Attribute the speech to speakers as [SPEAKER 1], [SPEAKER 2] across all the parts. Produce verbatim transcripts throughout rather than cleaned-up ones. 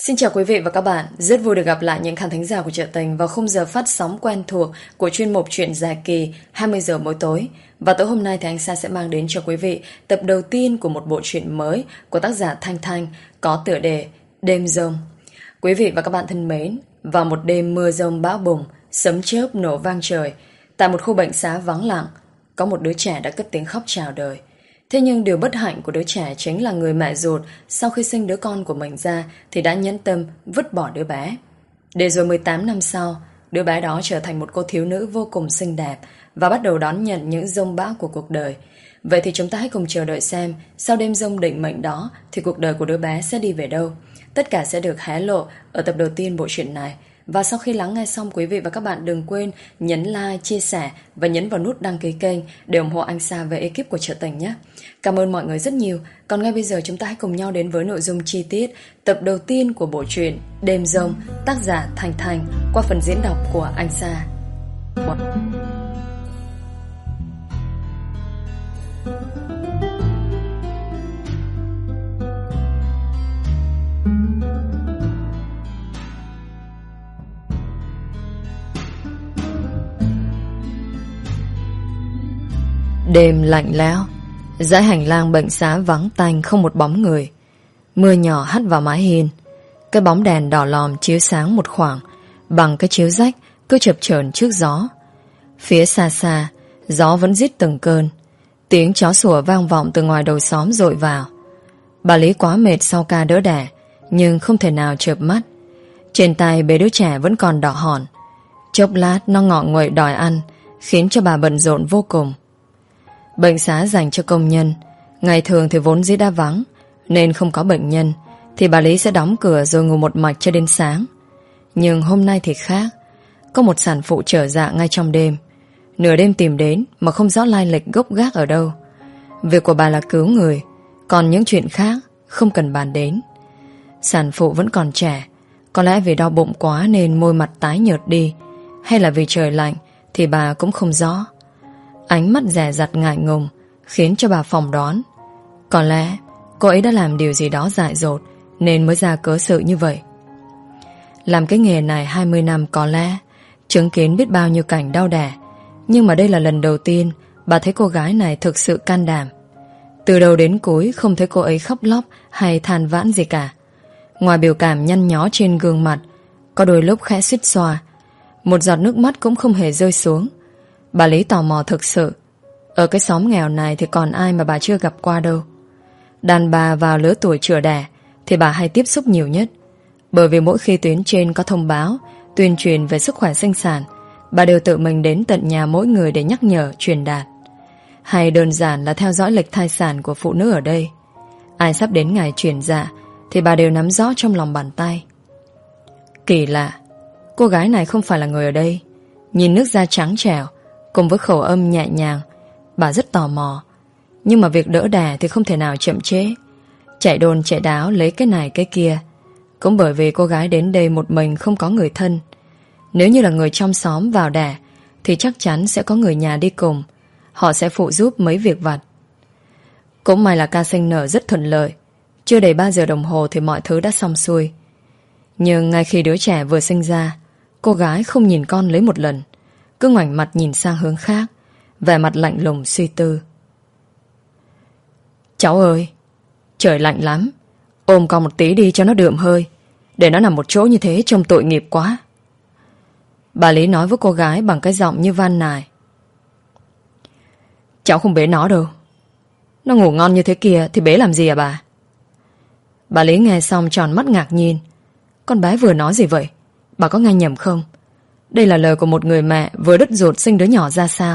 [SPEAKER 1] Xin chào quý vị và các bạn, rất vui được gặp lại những khán thính giả của Chợ Tình vào khung giờ phát sóng quen thuộc của chuyên mục Chuyện dài kỳ hai mươi giờ mỗi tối. Và tối hôm nay thì anh Sa sẽ mang đến cho quý vị tập đầu tiên của một bộ truyện mới của tác giả Thanh Thanh có tựa đề Đêm Giông. Quý vị và các bạn thân mến, vào một đêm mưa giông bão bùng, sấm chớp nổ vang trời, tại một khu bệnh xá vắng lặng, có một đứa trẻ đã cất tiếng khóc chào đời. Thế nhưng điều bất hạnh của đứa trẻ chính là người mẹ ruột sau khi sinh đứa con của mình ra thì đã nhẫn tâm vứt bỏ đứa bé. Để rồi mười tám năm sau, đứa bé đó trở thành một cô thiếu nữ vô cùng xinh đẹp và bắt đầu đón nhận những giông bão của cuộc đời. Vậy thì chúng ta hãy cùng chờ đợi xem sau đêm giông định mệnh đó thì cuộc đời của đứa bé sẽ đi về đâu. Tất cả sẽ được hé lộ ở tập đầu tiên bộ truyện này. Và sau khi lắng nghe xong, quý vị và các bạn đừng quên nhấn like, chia sẻ và nhấn vào nút đăng ký kênh để ủng hộ anh Sa và ekip của Chợ Tình nhé. Cảm ơn mọi người rất nhiều. Còn ngay bây giờ chúng ta hãy cùng nhau đến với nội dung chi tiết tập đầu tiên của bộ truyện Đêm Giông, tác giả Thanh Thanh qua phần diễn đọc của anh Sa. Đêm lạnh lẽo, dãy hành lang bệnh xá vắng tanh không một bóng người. Mưa nhỏ hắt vào mái hiên. Cái bóng đèn đỏ lòm chiếu sáng một khoảng bằng cái chiếu rách cứ chập chờn trước gió. Phía xa xa, gió vẫn rít từng cơn. Tiếng chó sủa vang vọng từ ngoài đầu xóm dội vào. Bà Lý quá mệt sau ca đỡ đẻ, nhưng không thể nào chợp mắt. Trên tay bế đứa trẻ vẫn còn đỏ hòn. Chốc lát nó ngọ nguậy đòi ăn, khiến cho bà bận rộn vô cùng. Bệnh xá dành cho công nhân, ngày thường thì vốn dĩ đã vắng, nên không có bệnh nhân thì bà Lý sẽ đóng cửa rồi ngủ một mạch cho đến sáng. Nhưng hôm nay thì khác. Có một sản phụ trở dạ ngay trong đêm. Nửa đêm tìm đến mà không rõ lai lịch gốc gác ở đâu. Việc của bà là cứu người, còn những chuyện khác không cần bàn đến. Sản phụ vẫn còn trẻ, có lẽ vì đau bụng quá nên môi mặt tái nhợt đi, hay là vì trời lạnh thì bà cũng không rõ. Ánh mắt dè dặt ngại ngùng khiến cho bà phỏng đoán có lẽ cô ấy đã làm điều gì đó dại dột nên mới ra cớ sự như vậy. Làm cái nghề này hai mươi năm có lẽ chứng kiến biết bao nhiêu cảnh đau đẻ, nhưng mà đây là lần đầu tiên bà thấy cô gái này thực sự can đảm. Từ đầu đến cuối không thấy cô ấy khóc lóc hay than vãn gì cả. Ngoài biểu cảm nhăn nhó trên gương mặt, có đôi lúc khẽ suýt xoa, một giọt nước mắt cũng không hề rơi xuống. Bà Lý tò mò thực sự. Ở cái xóm nghèo này thì còn ai mà bà chưa gặp qua đâu. Đàn bà vào lứa tuổi chữa đẻ thì bà hay tiếp xúc nhiều nhất. Bởi vì mỗi khi tuyến trên có thông báo tuyên truyền về sức khỏe sinh sản, bà đều tự mình đến tận nhà mỗi người để nhắc nhở, truyền đạt. Hay đơn giản là theo dõi lịch thai sản của phụ nữ ở đây. Ai sắp đến ngày chuyển dạ thì bà đều nắm rõ trong lòng bàn tay. Kỳ lạ, cô gái này không phải là người ở đây. Nhìn nước da trắng trẻo cùng với khẩu âm nhẹ nhàng, bà rất tò mò. Nhưng mà việc đỡ đẻ thì không thể nào chậm trễ. Chạy đôn chạy đáo lấy cái này cái kia. Cũng bởi vì cô gái đến đây một mình, không có người thân. Nếu như là người trong xóm vào đẻ thì chắc chắn sẽ có người nhà đi cùng. Họ sẽ phụ giúp mấy việc vặt. Cũng may là ca sinh nở rất thuận lợi. Chưa đầy ba giờ đồng hồ thì mọi thứ đã xong xuôi. Nhưng ngay khi đứa trẻ vừa sinh ra, cô gái không nhìn con lấy một lần, cứ ngoảnh mặt nhìn sang hướng khác, vẻ mặt lạnh lùng suy tư. Cháu ơi, trời lạnh lắm, ôm con một tí đi cho nó đượm hơi. Để nó nằm một chỗ như thế trông tội nghiệp quá. Bà Lý nói với cô gái bằng cái giọng như van nài. Cháu không bế nó đâu. Nó ngủ ngon như thế kia thì bế làm gì à bà? Bà Lý nghe xong tròn mắt ngạc nhiên. Con bé vừa nói gì vậy? Bà có nghe nhầm không? Đây là lời của một người mẹ vừa đứt ruột sinh đứa nhỏ ra sao?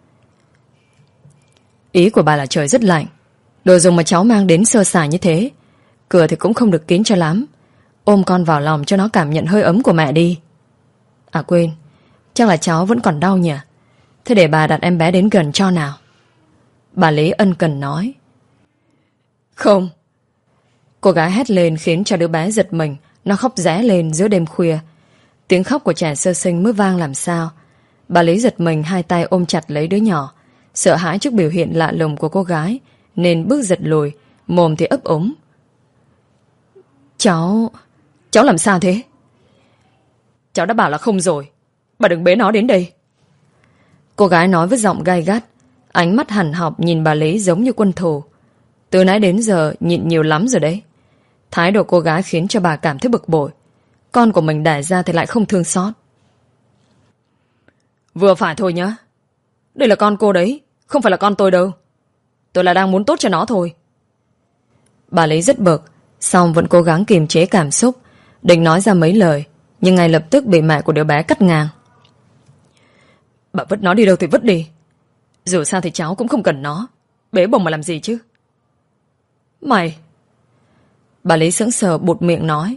[SPEAKER 1] Ý của bà là trời rất lạnh, đồ dùng mà cháu mang đến sơ sài như thế, cửa thì cũng không được kín cho lắm. Ôm con vào lòng cho nó cảm nhận hơi ấm của mẹ đi. À quên, chắc là cháu vẫn còn đau nhỉ? Thế để bà đặt em bé đến gần cho nào. Bà Lý ân cần nói. Không. Cô gái hét lên khiến cho đứa bé giật mình. Nó khóc ré lên giữa đêm khuya. Tiếng khóc của trẻ sơ sinh mới vang làm sao. Bà Lý giật mình, hai tay ôm chặt lấy đứa nhỏ. Sợ hãi trước biểu hiện lạ lùng của cô gái nên bước giật lùi, mồm thì ấp úng. Cháu... Cháu làm sao thế? Cháu đã bảo là không rồi. Bà đừng bế nó đến đây. Cô gái nói với giọng gay gắt, ánh mắt hằn học nhìn bà Lý giống như quân thù. Từ nãy đến giờ nhịn nhiều lắm rồi đấy. Thái độ cô gái khiến cho bà cảm thấy bực bội. Con của mình đẻ ra thì lại không thương xót. Vừa phải thôi nhá. Đây là con cô đấy, không phải là con tôi đâu. Tôi là đang muốn tốt cho nó thôi. Bà Lý rất bực, song vẫn cố gắng kiềm chế cảm xúc, định nói ra mấy lời, nhưng ngay lập tức bị mẹ của đứa bé cắt ngang. Bà vứt nó đi đâu thì vứt đi. Dù sao thì cháu cũng không cần nó. Bế bồng mà làm gì chứ? Mày... Bà Lý sững sờ bụt miệng nói.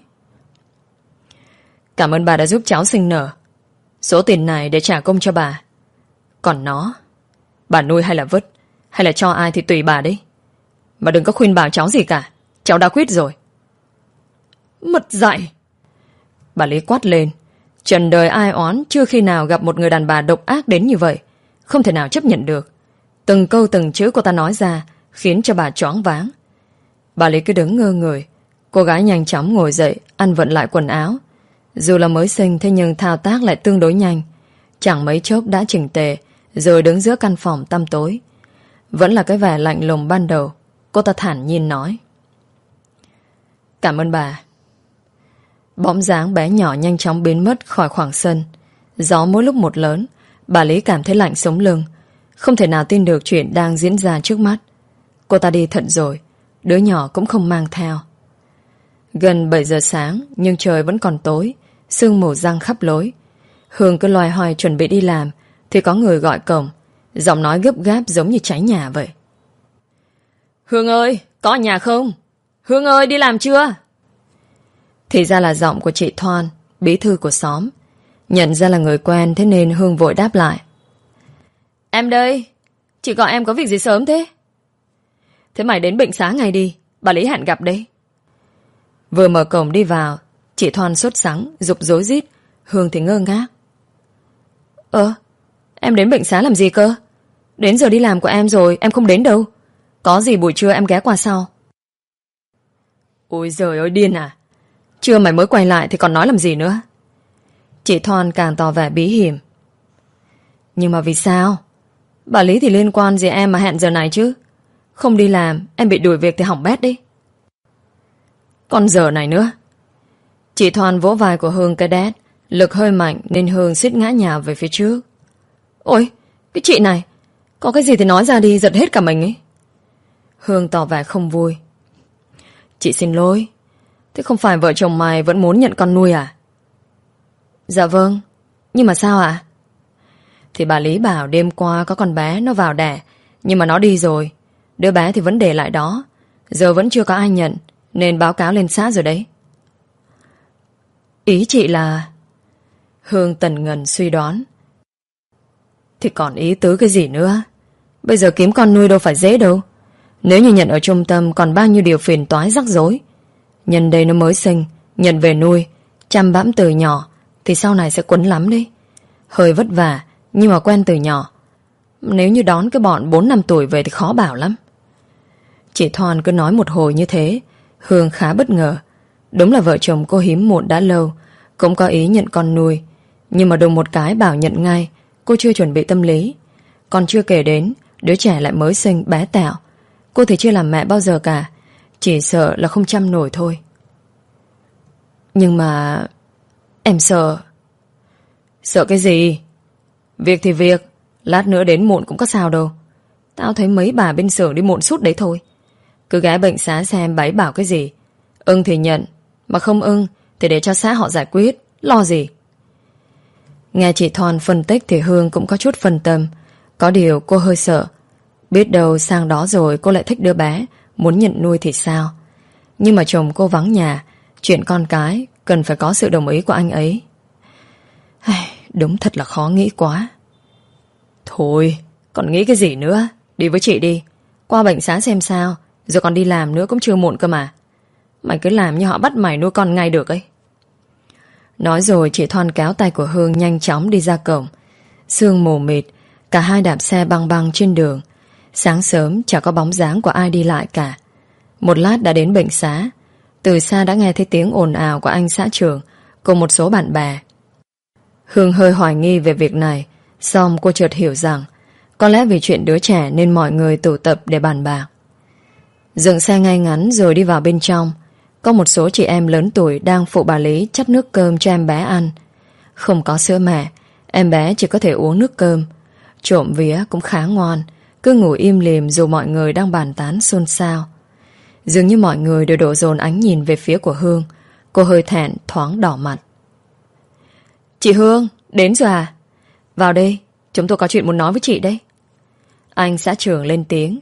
[SPEAKER 1] Cảm ơn bà đã giúp cháu sinh nở. Số tiền này để trả công cho bà. Còn nó, bà nuôi hay là vứt, hay là cho ai thì tùy bà đấy. Mà đừng có khuyên bảo cháu gì cả. Cháu đã quyết rồi. Mất dạy. Bà Lý quát lên. Trần đời ai oán chưa khi nào gặp một người đàn bà độc ác đến như vậy. Không thể nào chấp nhận được. Từng câu từng chữ cô ta nói ra khiến cho bà choáng váng. Bà Lý cứ đứng ngơ người. Cô gái nhanh chóng ngồi dậy, ăn vận lại quần áo. Dù là mới sinh thế nhưng thao tác lại tương đối nhanh. Chẳng mấy chốc đã chỉnh tề, rồi đứng giữa căn phòng tăm tối. Vẫn là cái vẻ lạnh lùng ban đầu. Cô ta thản nhiên nói. Cảm ơn bà. Bóng dáng bé nhỏ nhanh chóng biến mất khỏi khoảng sân. Gió mỗi lúc một lớn. Bà Lý cảm thấy lạnh sống lưng. Không thể nào tin được chuyện đang diễn ra trước mắt. Cô ta đi thật rồi. Đứa nhỏ cũng không mang theo. Gần bảy giờ sáng, nhưng trời vẫn còn tối. Sương mù giăng khắp lối. Hương cứ loay hoay chuẩn bị đi làm, thì có người gọi cổng. Giọng nói gấp gáp giống như cháy nhà vậy. Hương ơi, có ở nhà không? Hương ơi, đi làm chưa? Thì ra là giọng của chị Thoan, bí thư của xóm. Nhận ra là người quen, thế nên Hương vội đáp lại. Em đây. Chị gọi em có việc gì sớm thế? Thế mày đến bệnh xá ngay đi, bà Lý hẹn gặp đấy. Vừa mở cổng đi vào, chị Thoan sốt sắng, giục rối rít. Hương thì ngơ ngác. Ơ, em đến bệnh xá làm gì cơ? Đến giờ đi làm của em rồi, em không đến đâu. Có gì buổi trưa em ghé qua sau. Ôi giời ơi, điên à? Trưa mày mới quay lại thì còn nói làm gì nữa? Chị Thoan càng tỏ vẻ bí hiểm. Nhưng mà vì sao? Bà Lý thì liên quan gì em mà hẹn giờ này chứ? Không đi làm, em bị đuổi việc thì hỏng bét đi. Còn giờ này nữa. Chị Thoan vỗ vai của Hương cái đét. Lực hơi mạnh nên Hương suýt ngã nhào về phía trước. Ôi, cái chị này, có cái gì thì nói ra đi, giật hết cả mình ấy. Hương tỏ vẻ không vui. Chị xin lỗi. Thế không phải vợ chồng mày vẫn muốn nhận con nuôi à? Dạ vâng. Nhưng mà sao ạ? À? Thì bà Lý bảo đêm qua có con bé nó vào đẻ, nhưng mà nó đi rồi. Đứa bé thì vẫn để lại đó. Giờ vẫn chưa có ai nhận, nên báo cáo lên xã rồi đấy. Ý chị là... Hương tần ngần suy đoán. Thì còn ý tứ cái gì nữa? Bây giờ kiếm con nuôi đâu phải dễ đâu. Nếu như nhận ở trung tâm còn bao nhiêu điều phiền toái rắc rối. Nhân đây nó mới sinh, nhận về nuôi, chăm bẵm từ nhỏ, thì sau này sẽ quấn lắm đấy. Hơi vất vả, nhưng mà quen từ nhỏ. Nếu như đón cái bọn bốn năm tuổi về thì khó bảo lắm. Chị Thoan cứ nói một hồi như thế. Hương khá bất ngờ. Đúng là vợ chồng cô hiếm muộn đã lâu, cũng có ý nhận con nuôi. Nhưng mà đùng một cái bảo nhận ngay. Cô chưa chuẩn bị tâm lý. Còn chưa kể đến đứa trẻ lại mới sinh bé tẹo. Cô thì chưa làm mẹ bao giờ cả. Chỉ sợ là không chăm nổi thôi. Nhưng mà... Em sợ. Sợ cái gì? Việc thì việc. Lát nữa đến muộn cũng có sao đâu. Tao thấy mấy bà bên xưởng đi muộn suốt đấy thôi. Cứ ghé bệnh xá xem bà ấy bảo cái gì. Ưng thì nhận, mà không ưng thì để cho xã họ giải quyết. Lo gì? Nghe chị Thoan phân tích thì Hương cũng có chút phân tâm. Có điều cô hơi sợ. Biết đâu sang đó rồi cô lại thích đứa bé, muốn nhận nuôi thì sao? Nhưng mà chồng cô vắng nhà, chuyện con cái cần phải có sự đồng ý của anh ấy. Đúng thật là khó nghĩ quá. Thôi, còn nghĩ cái gì nữa? Đi với chị đi. Qua bệnh xá xem sao, rồi còn đi làm nữa cũng chưa muộn cơ mà. Mày cứ làm như họ bắt mày nuôi con ngay được ấy. Nói rồi chị Thoan kéo tay của Hương nhanh chóng đi ra cổng. Sương mù mịt, cả hai đạp xe băng băng trên đường. Sáng sớm chả có bóng dáng của ai đi lại cả. Một lát đã đến bệnh xá. Từ xa đã nghe thấy tiếng ồn ào của anh xã trưởng cùng một số bạn bè. Hương hơi hoài nghi về việc này, xong cô chợt hiểu rằng có lẽ vì chuyện đứa trẻ nên mọi người tụ tập để bàn bạc. Dừng xe ngay ngắn rồi đi vào bên trong. Có một số chị em lớn tuổi đang phụ bà Lý chắt nước cơm cho em bé ăn. Không có sữa mẹ, em bé chỉ có thể uống nước cơm. Trộm vía cũng khá ngoan, cứ ngủ im lìm dù mọi người đang bàn tán xôn xao. Dường như mọi người đều đổ dồn ánh nhìn về phía của Hương. Cô hơi thẹn thoáng đỏ mặt. Chị Hương, đến rồi à? Vào đây, chúng tôi có chuyện muốn nói với chị đấy. Anh xã trưởng lên tiếng.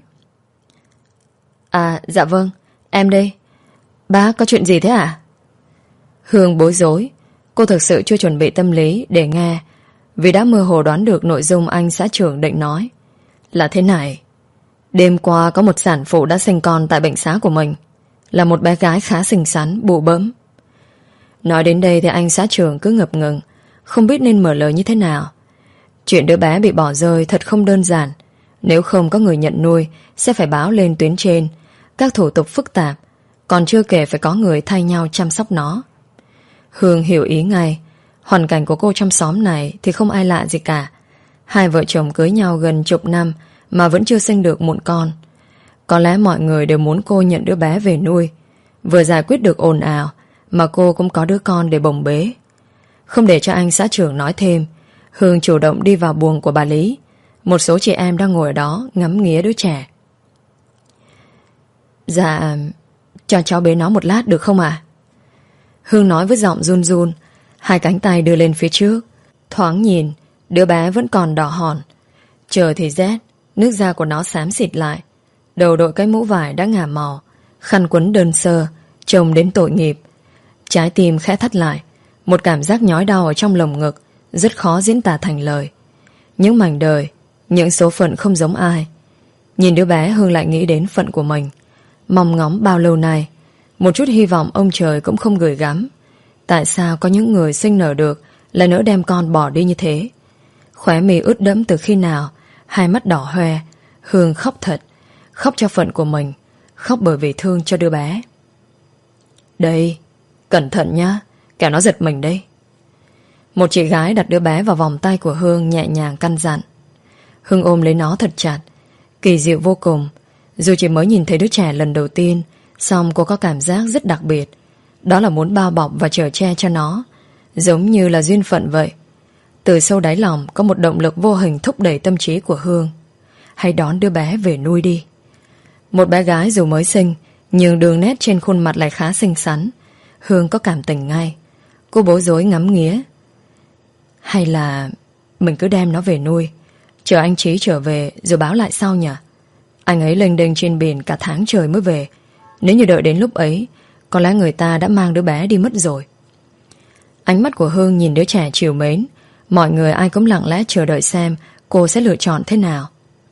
[SPEAKER 1] À, dạ vâng, em đây. Bác có chuyện gì thế à? Hương bối rối. Cô thực sự chưa chuẩn bị tâm lý để nghe, vì đã mơ hồ đoán được nội dung anh xã trưởng định nói. Là thế này. Đêm qua có một sản phụ đã sinh con tại bệnh xá của mình. Là một bé gái khá xinh xắn, bụ bẫm. Nói đến đây thì anh xã trưởng cứ ngập ngừng, không biết nên mở lời như thế nào. Chuyện đứa bé bị bỏ rơi thật không đơn giản. Nếu không có người nhận nuôi sẽ phải báo lên tuyến trên. Các thủ tục phức tạp, còn chưa kể phải có người thay nhau chăm sóc nó. Hương hiểu ý ngay. Hoàn cảnh của cô trong xóm này thì không ai lạ gì cả. Hai vợ chồng cưới nhau gần chục năm mà vẫn chưa sinh được một con. Có lẽ mọi người đều muốn cô nhận đứa bé về nuôi, vừa giải quyết được ồn ào mà cô cũng có đứa con để bồng bế. Không để cho anh xã trưởng nói thêm, Hương chủ động đi vào buồng của bà Lý. Một số chị em đang ngồi ở đó ngắm nghía đứa trẻ. Dạ, cho cháu bế nó một lát được không ạ? Hương nói với giọng run run, hai cánh tay đưa lên phía trước. Thoáng nhìn, đứa bé vẫn còn đỏ hòn. Trời thì rét, nước da của nó xám xịt lại. Đầu đội cái mũ vải đã ngả màu, khăn quấn đơn sơ, trông đến tội nghiệp. Trái tim khẽ thắt lại, một cảm giác nhói đau ở trong lồng ngực, rất khó diễn tả thành lời. Những mảnh đời, những số phận không giống ai. Nhìn đứa bé, Hương lại nghĩ đến phận của mình. Mong ngóng bao lâu nay, một chút hy vọng ông trời cũng không gửi gắm. Tại sao có những người sinh nở được lại nỡ đem con bỏ đi như thế? Khóe mi ướt đẫm từ khi nào, hai mắt đỏ hoe. Hương khóc thật, khóc cho phận của mình, khóc bởi vì thương cho đứa bé. Đây, cẩn thận nhá, kẻo nó giật mình đây. Một chị gái đặt đứa bé vào vòng tay của Hương, nhẹ nhàng căn dặn. Hương ôm lấy nó thật chặt, kỳ diệu vô cùng. Dù chỉ mới nhìn thấy đứa trẻ lần đầu tiên, song cô có cảm giác rất đặc biệt. Đó là muốn bao bọc và chở che cho nó, giống như là duyên phận vậy. Từ sâu đáy lòng có một động lực vô hình thúc đẩy tâm trí của Hương. Hãy đón đứa bé về nuôi đi. Một bé gái dù mới sinh, nhưng đường nét trên khuôn mặt lại khá xinh xắn. Hương có cảm tình ngay. Cô bối rối ngắm nghía. Hay là mình cứ đem nó về nuôi, chờ anh Trí trở về rồi báo lại sau nhỉ? Anh ấy lênh đênh trên biển cả tháng trời mới về. Nếu như đợi đến lúc ấy, có lẽ người ta đã mang đứa bé đi mất rồi. Ánh mắt của Hương nhìn đứa trẻ trìu mến. Mọi người ai cũng lặng lẽ chờ đợi xem cô sẽ lựa chọn thế nào.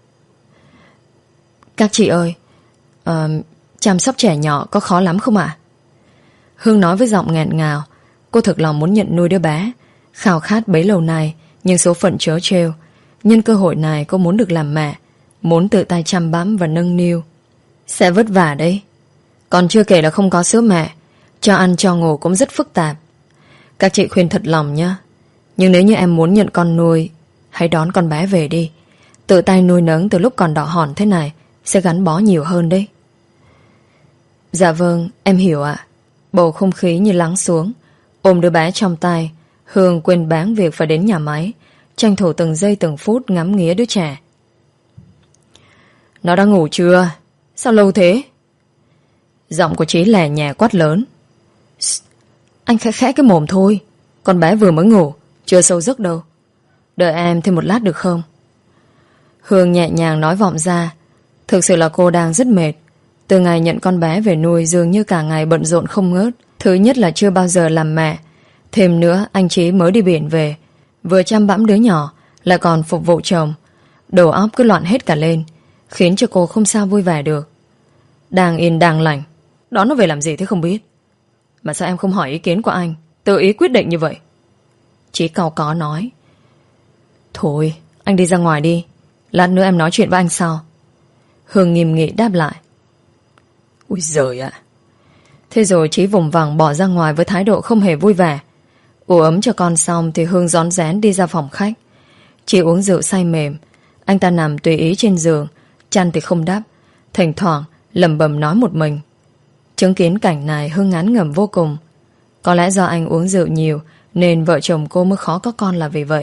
[SPEAKER 1] Các chị ơi, uh, chăm sóc trẻ nhỏ có khó lắm không ạ? Hương nói với giọng nghẹn ngào. Cô thực lòng muốn nhận nuôi đứa bé, khao khát bấy lâu nay, nhưng số phận trớ trêu. Nhân cơ hội này cô muốn được làm mẹ, muốn tự tay chăm bẵm và nâng niu. Sẽ vất vả đấy. Còn chưa kể là không có sữa mẹ, cho ăn cho ngủ cũng rất phức tạp. Các chị khuyên thật lòng nhá. Nhưng nếu như em muốn nhận con nuôi, hãy đón con bé về đi. Tự tay nuôi nấng từ lúc còn đỏ hòn thế này sẽ gắn bó nhiều hơn đấy. Dạ vâng, em hiểu ạ. Bầu không khí như lắng xuống. Ôm đứa bé trong tay, Hương quên báng việc phải đến nhà máy, tranh thủ từng giây từng phút ngắm nghía đứa trẻ. Nó đã ngủ chưa? Sao lâu thế? Giọng của Trí lè nhè quát lớn. Anh khẽ khẽ cái mồm thôi. Con bé vừa mới ngủ, chưa sâu giấc đâu. Đợi em thêm một lát được không? Hương nhẹ nhàng nói vọng ra. Thực sự là cô đang rất mệt. Từ ngày nhận con bé về nuôi, dường như cả ngày bận rộn không ngớt. Thứ nhất là chưa bao giờ làm mẹ. Thêm nữa, anh Trí mới đi biển về, vừa chăm bẵm đứa nhỏ, lại còn phục vụ chồng. Đầu óc cứ loạn hết cả lên, khiến cho cô không sao vui vẻ được. Đang yên đang lành, đón nó về làm gì thế không biết. Mà sao em không hỏi ý kiến của anh, tự ý quyết định như vậy? Trí cau có nói. Thôi, anh đi ra ngoài đi, lát nữa em nói chuyện với anh sau. Hương nghiêm nghị đáp lại. Ui giời ạ, Thế rồi Chí vùng vằng bỏ ra ngoài với thái độ không hề vui vẻ. Ủ ấm cho con xong thì Hương rón rén đi ra phòng khách. Chí uống rượu say mềm. Anh ta nằm tùy ý trên giường, chăn thì không đắp, thỉnh thoảng lẩm bẩm nói một mình. Chứng kiến cảnh này Hương ngán ngẩm vô cùng. Có lẽ do anh uống rượu nhiều nên vợ chồng cô mới khó có con là vì vậy.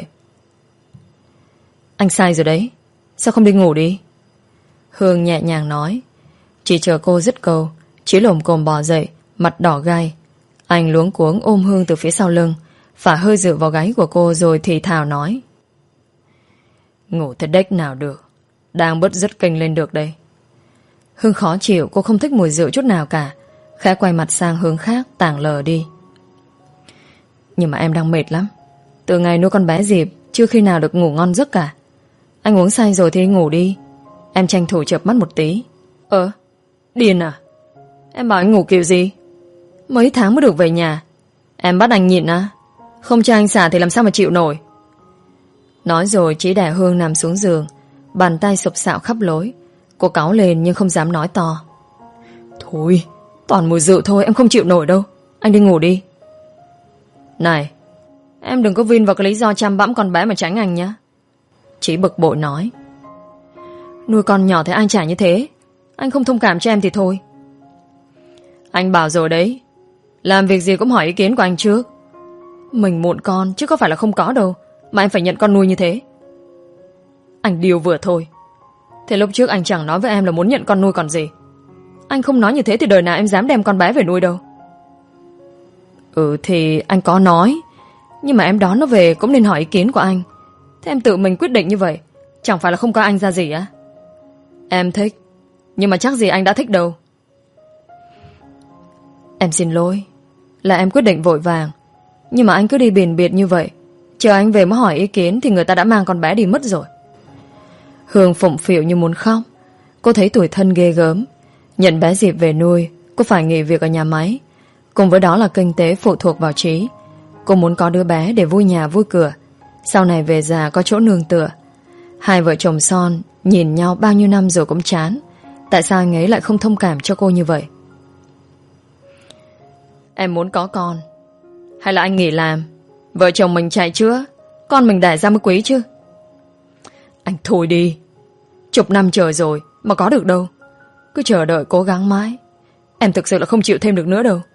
[SPEAKER 1] Anh say rồi đấy, sao không đi ngủ đi? Hương nhẹ nhàng nói. Chỉ chờ cô dứt câu, Chí lồm cồm bò dậy, mặt đỏ gai. Anh luống cuống ôm Hương từ phía sau lưng, phả hơi rượu vào gáy của cô rồi thì thào nói. Ngủ thế đếch nào được, đang bứt rứt kinh lên được đây. Hương khó chịu, cô không thích mùi rượu chút nào cả, khẽ quay mặt sang hướng khác, tảng lờ đi. Nhưng mà em đang mệt lắm. Từ ngày nuôi con bé Diệp chưa khi nào được ngủ ngon giấc cả. Anh uống say rồi thì đi ngủ đi. Em tranh thủ chợp mắt một tí. Ơ, điên à? Em bảo anh ngủ kiểu gì? Mấy tháng mới được về nhà. Em bắt anh nhịn à? Không cho anh xả thì làm sao mà chịu nổi. Nói rồi Chí đè Hương nằm xuống giường, bàn tay sụp sạo khắp lối. Cô cáu lên nhưng không dám nói to. Thôi, toàn mùi rượu thôi, em không chịu nổi đâu. Anh đi ngủ đi. Này, em đừng có vin vào cái lý do chăm bẵm con bé mà tránh anh nhé. Chí bực bội nói. Nuôi con nhỏ thế ai trả như thế? Anh không thông cảm cho em thì thôi. Anh bảo rồi đấy, làm việc gì cũng hỏi ý kiến của anh trước. Mình muộn con chứ có phải là không có đâu mà em phải nhận con nuôi như thế. Anh điều vừa thôi. Thế lúc trước anh chẳng nói với em là muốn nhận con nuôi còn gì. Anh không nói như thế thì đời nào em dám đem con bé về nuôi đâu. Ừ thì anh có nói, nhưng mà em đón nó về cũng nên hỏi ý kiến của anh. Thế em tự mình quyết định như vậy, chẳng phải là không có anh ra gì á? Em thích, nhưng mà chắc gì anh đã thích đâu. Em xin lỗi, là em quyết định vội vàng. Nhưng mà anh cứ đi biền biệt như vậy, chờ anh về mới hỏi ý kiến thì người ta đã mang con bé đi mất rồi. Hương phụng phịu như muốn khóc. Cô thấy tủi thân ghê gớm. Nhận bé Diệp về nuôi, cô phải nghỉ việc ở nhà máy. Cùng với đó là kinh tế phụ thuộc vào Chí. Cô muốn có đứa bé để vui nhà vui cửa, sau này về già có chỗ nương tựa. Hai vợ chồng son nhìn nhau bao nhiêu năm rồi cũng chán. Tại sao anh ấy lại không thông cảm cho cô như vậy? Em muốn có con, hay là anh nghỉ làm, vợ chồng mình chạy chữa, con mình đẻ ra mới quý chứ? Anh thôi đi. Chục năm trời rồi mà có được đâu. Cứ chờ đợi cố gắng mãi. Em thực sự là không chịu thêm được nữa đâu.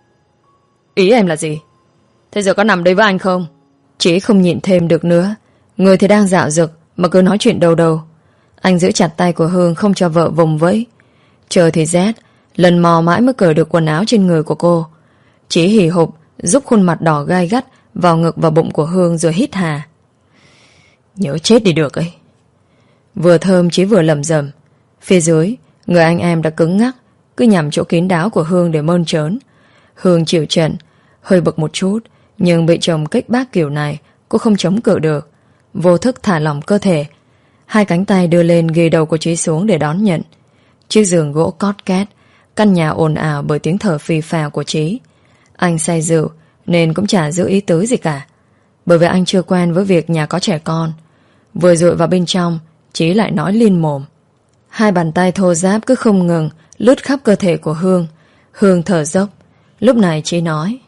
[SPEAKER 1] Ý em là gì? Thế giờ có nằm đây với anh không? Chí không nhịn thêm được nữa. Người thì đang dạo dực mà cứ nói chuyện đầu đầu. Anh giữ chặt tay của Hương không cho vợ vùng vẫy. Trời thì rét, lần mò mãi mới cởi được quần áo trên người của cô. Chí hì hục giúp khuôn mặt đỏ gai gắt vào ngực và bụng của Hương rồi hít hà. Nhớ chết đi được ấy. Vừa thơm Chí vừa lẩm rẩm. Phía dưới, người anh em đã cứng ngắc, cứ nhằm chỗ kín đáo của Hương để mơn trớn. Hương chịu trận, hơi bực một chút, nhưng bị chồng kích bác kiểu này, cô không chống cự được. Vô thức thả lỏng cơ thể. Hai cánh tay đưa lên ghi đầu của Chí xuống để đón nhận. Chiếc giường gỗ cót két, căn nhà ồn ào bởi tiếng thở phì phào của Chí. Anh say rượu nên cũng chả giữ ý tứ gì cả, bởi vì anh chưa quen với việc nhà có trẻ con. Vừa dụi vào bên trong, Chí lại nói liên mồm. Hai bàn tay thô ráp cứ không ngừng lướt khắp cơ thể của Hương. Hương thở dốc. Lúc này Chí nói,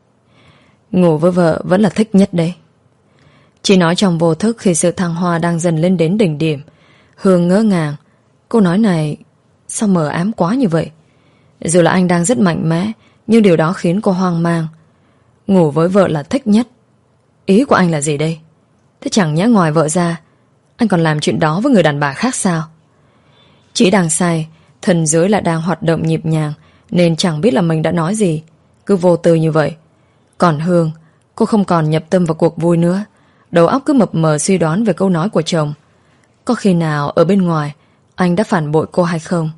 [SPEAKER 1] ngủ với vợ vẫn là thích nhất đấy. Chí nói trong vô thức khi sự thăng hoa đang dần lên đến đỉnh điểm. Hương ngỡ ngàng. Câu nói này sao mờ ám quá như vậy? Dù là anh đang rất mạnh mẽ, nhưng điều đó khiến cô hoang mang. Ngủ với vợ là thích nhất. Ý của anh là gì đây? Thế chẳng nhẽ ngoài vợ ra anh còn làm chuyện đó với người đàn bà khác sao? Chí đang say, thân dưới lại đang hoạt động nhịp nhàng, nên chẳng biết là mình đã nói gì, cứ vô tư như vậy. Còn Hương, cô không còn nhập tâm vào cuộc vui nữa. Đầu óc cứ mập mờ suy đoán về câu nói của chồng. Có khi nào ở bên ngoài anh đã phản bội cô hay không?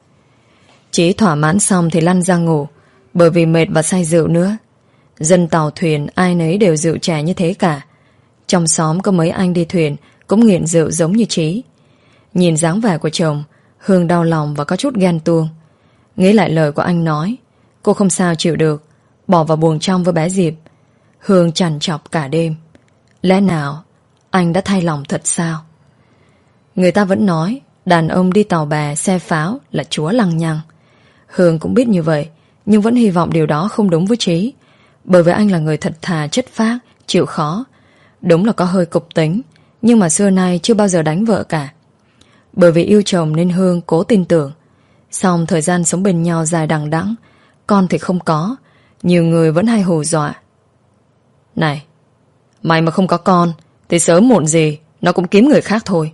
[SPEAKER 1] Chí thỏa mãn xong thì lăn ra ngủ, bởi vì mệt và say rượu nữa. Dân tàu thuyền ai nấy đều rượu chè như thế cả. Trong xóm có mấy anh đi thuyền cũng nghiện rượu giống như Chí. Nhìn dáng vẻ của chồng, Hương đau lòng và có chút ghen tuông. Nghĩ lại lời của anh nói, cô không sao chịu được, bỏ vào buồng trong với bé Diệp. Hương trằn trọc cả đêm. Lẽ nào anh đã thay lòng thật sao? Người ta vẫn nói đàn ông đi tàu bè xe pháo là chúa lăng nhăng. Hương cũng biết như vậy, nhưng vẫn hy vọng điều đó không đúng với Trí, bởi vì anh là người thật thà, chất phác, chịu khó. Đúng là có hơi cục tính, nhưng mà xưa nay chưa bao giờ đánh vợ cả. Bởi vì yêu chồng nên Hương cố tin tưởng. Xong thời gian sống bên nhau dài đằng đẵng, con thì không có. Nhiều người vẫn hay hù dọa. Này, mày mà không có con thì sớm muộn gì nó cũng kiếm người khác thôi.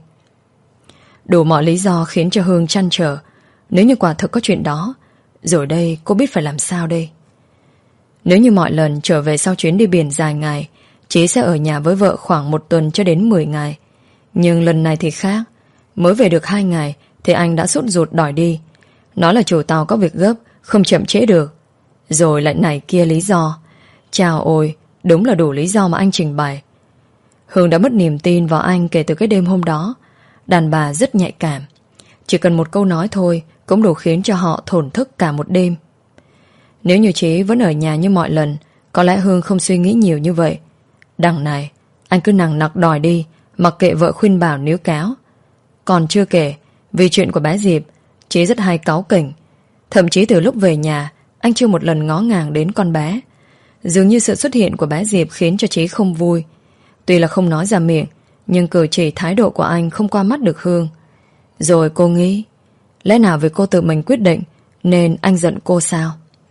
[SPEAKER 1] Đủ mọi lý do khiến cho Hương trăn trở. Nếu như quả thực có chuyện đó, rồi đây cô biết phải làm sao đây? Nếu như mọi lần trở về sau chuyến đi biển dài ngày, Chí sẽ ở nhà với vợ khoảng một tuần cho đến mười ngày. Nhưng lần này thì khác. Mới về được hai ngày thì anh đã sốt ruột đòi đi. Nói là chủ tàu có việc gấp, không chậm trễ được. Rồi lại này kia lý do. Chào ôi, đúng là đủ lý do mà anh trình bày. Hương đã mất niềm tin vào anh kể từ cái đêm hôm đó. Đàn bà rất nhạy cảm. Chỉ cần một câu nói thôi cũng đủ khiến cho họ thổn thức cả một đêm. Nếu như Chí vẫn ở nhà như mọi lần, có lẽ Hương không suy nghĩ nhiều như vậy. Đằng này anh cứ nằng nặc đòi đi, mặc kệ vợ khuyên bảo níu cáo. Còn chưa kể, vì chuyện của bé Diệp, Chí rất hay cáu kỉnh. Thậm chí từ lúc về nhà, anh chưa một lần ngó ngàng đến con bé. Dường như sự xuất hiện của bé Diệp khiến cho Chí không vui. Tuy là không nói ra miệng, nhưng cử chỉ thái độ của anh không qua mắt được Hương. Rồi cô nghĩ, lẽ nào vì cô tự mình quyết định nên anh giận cô sao?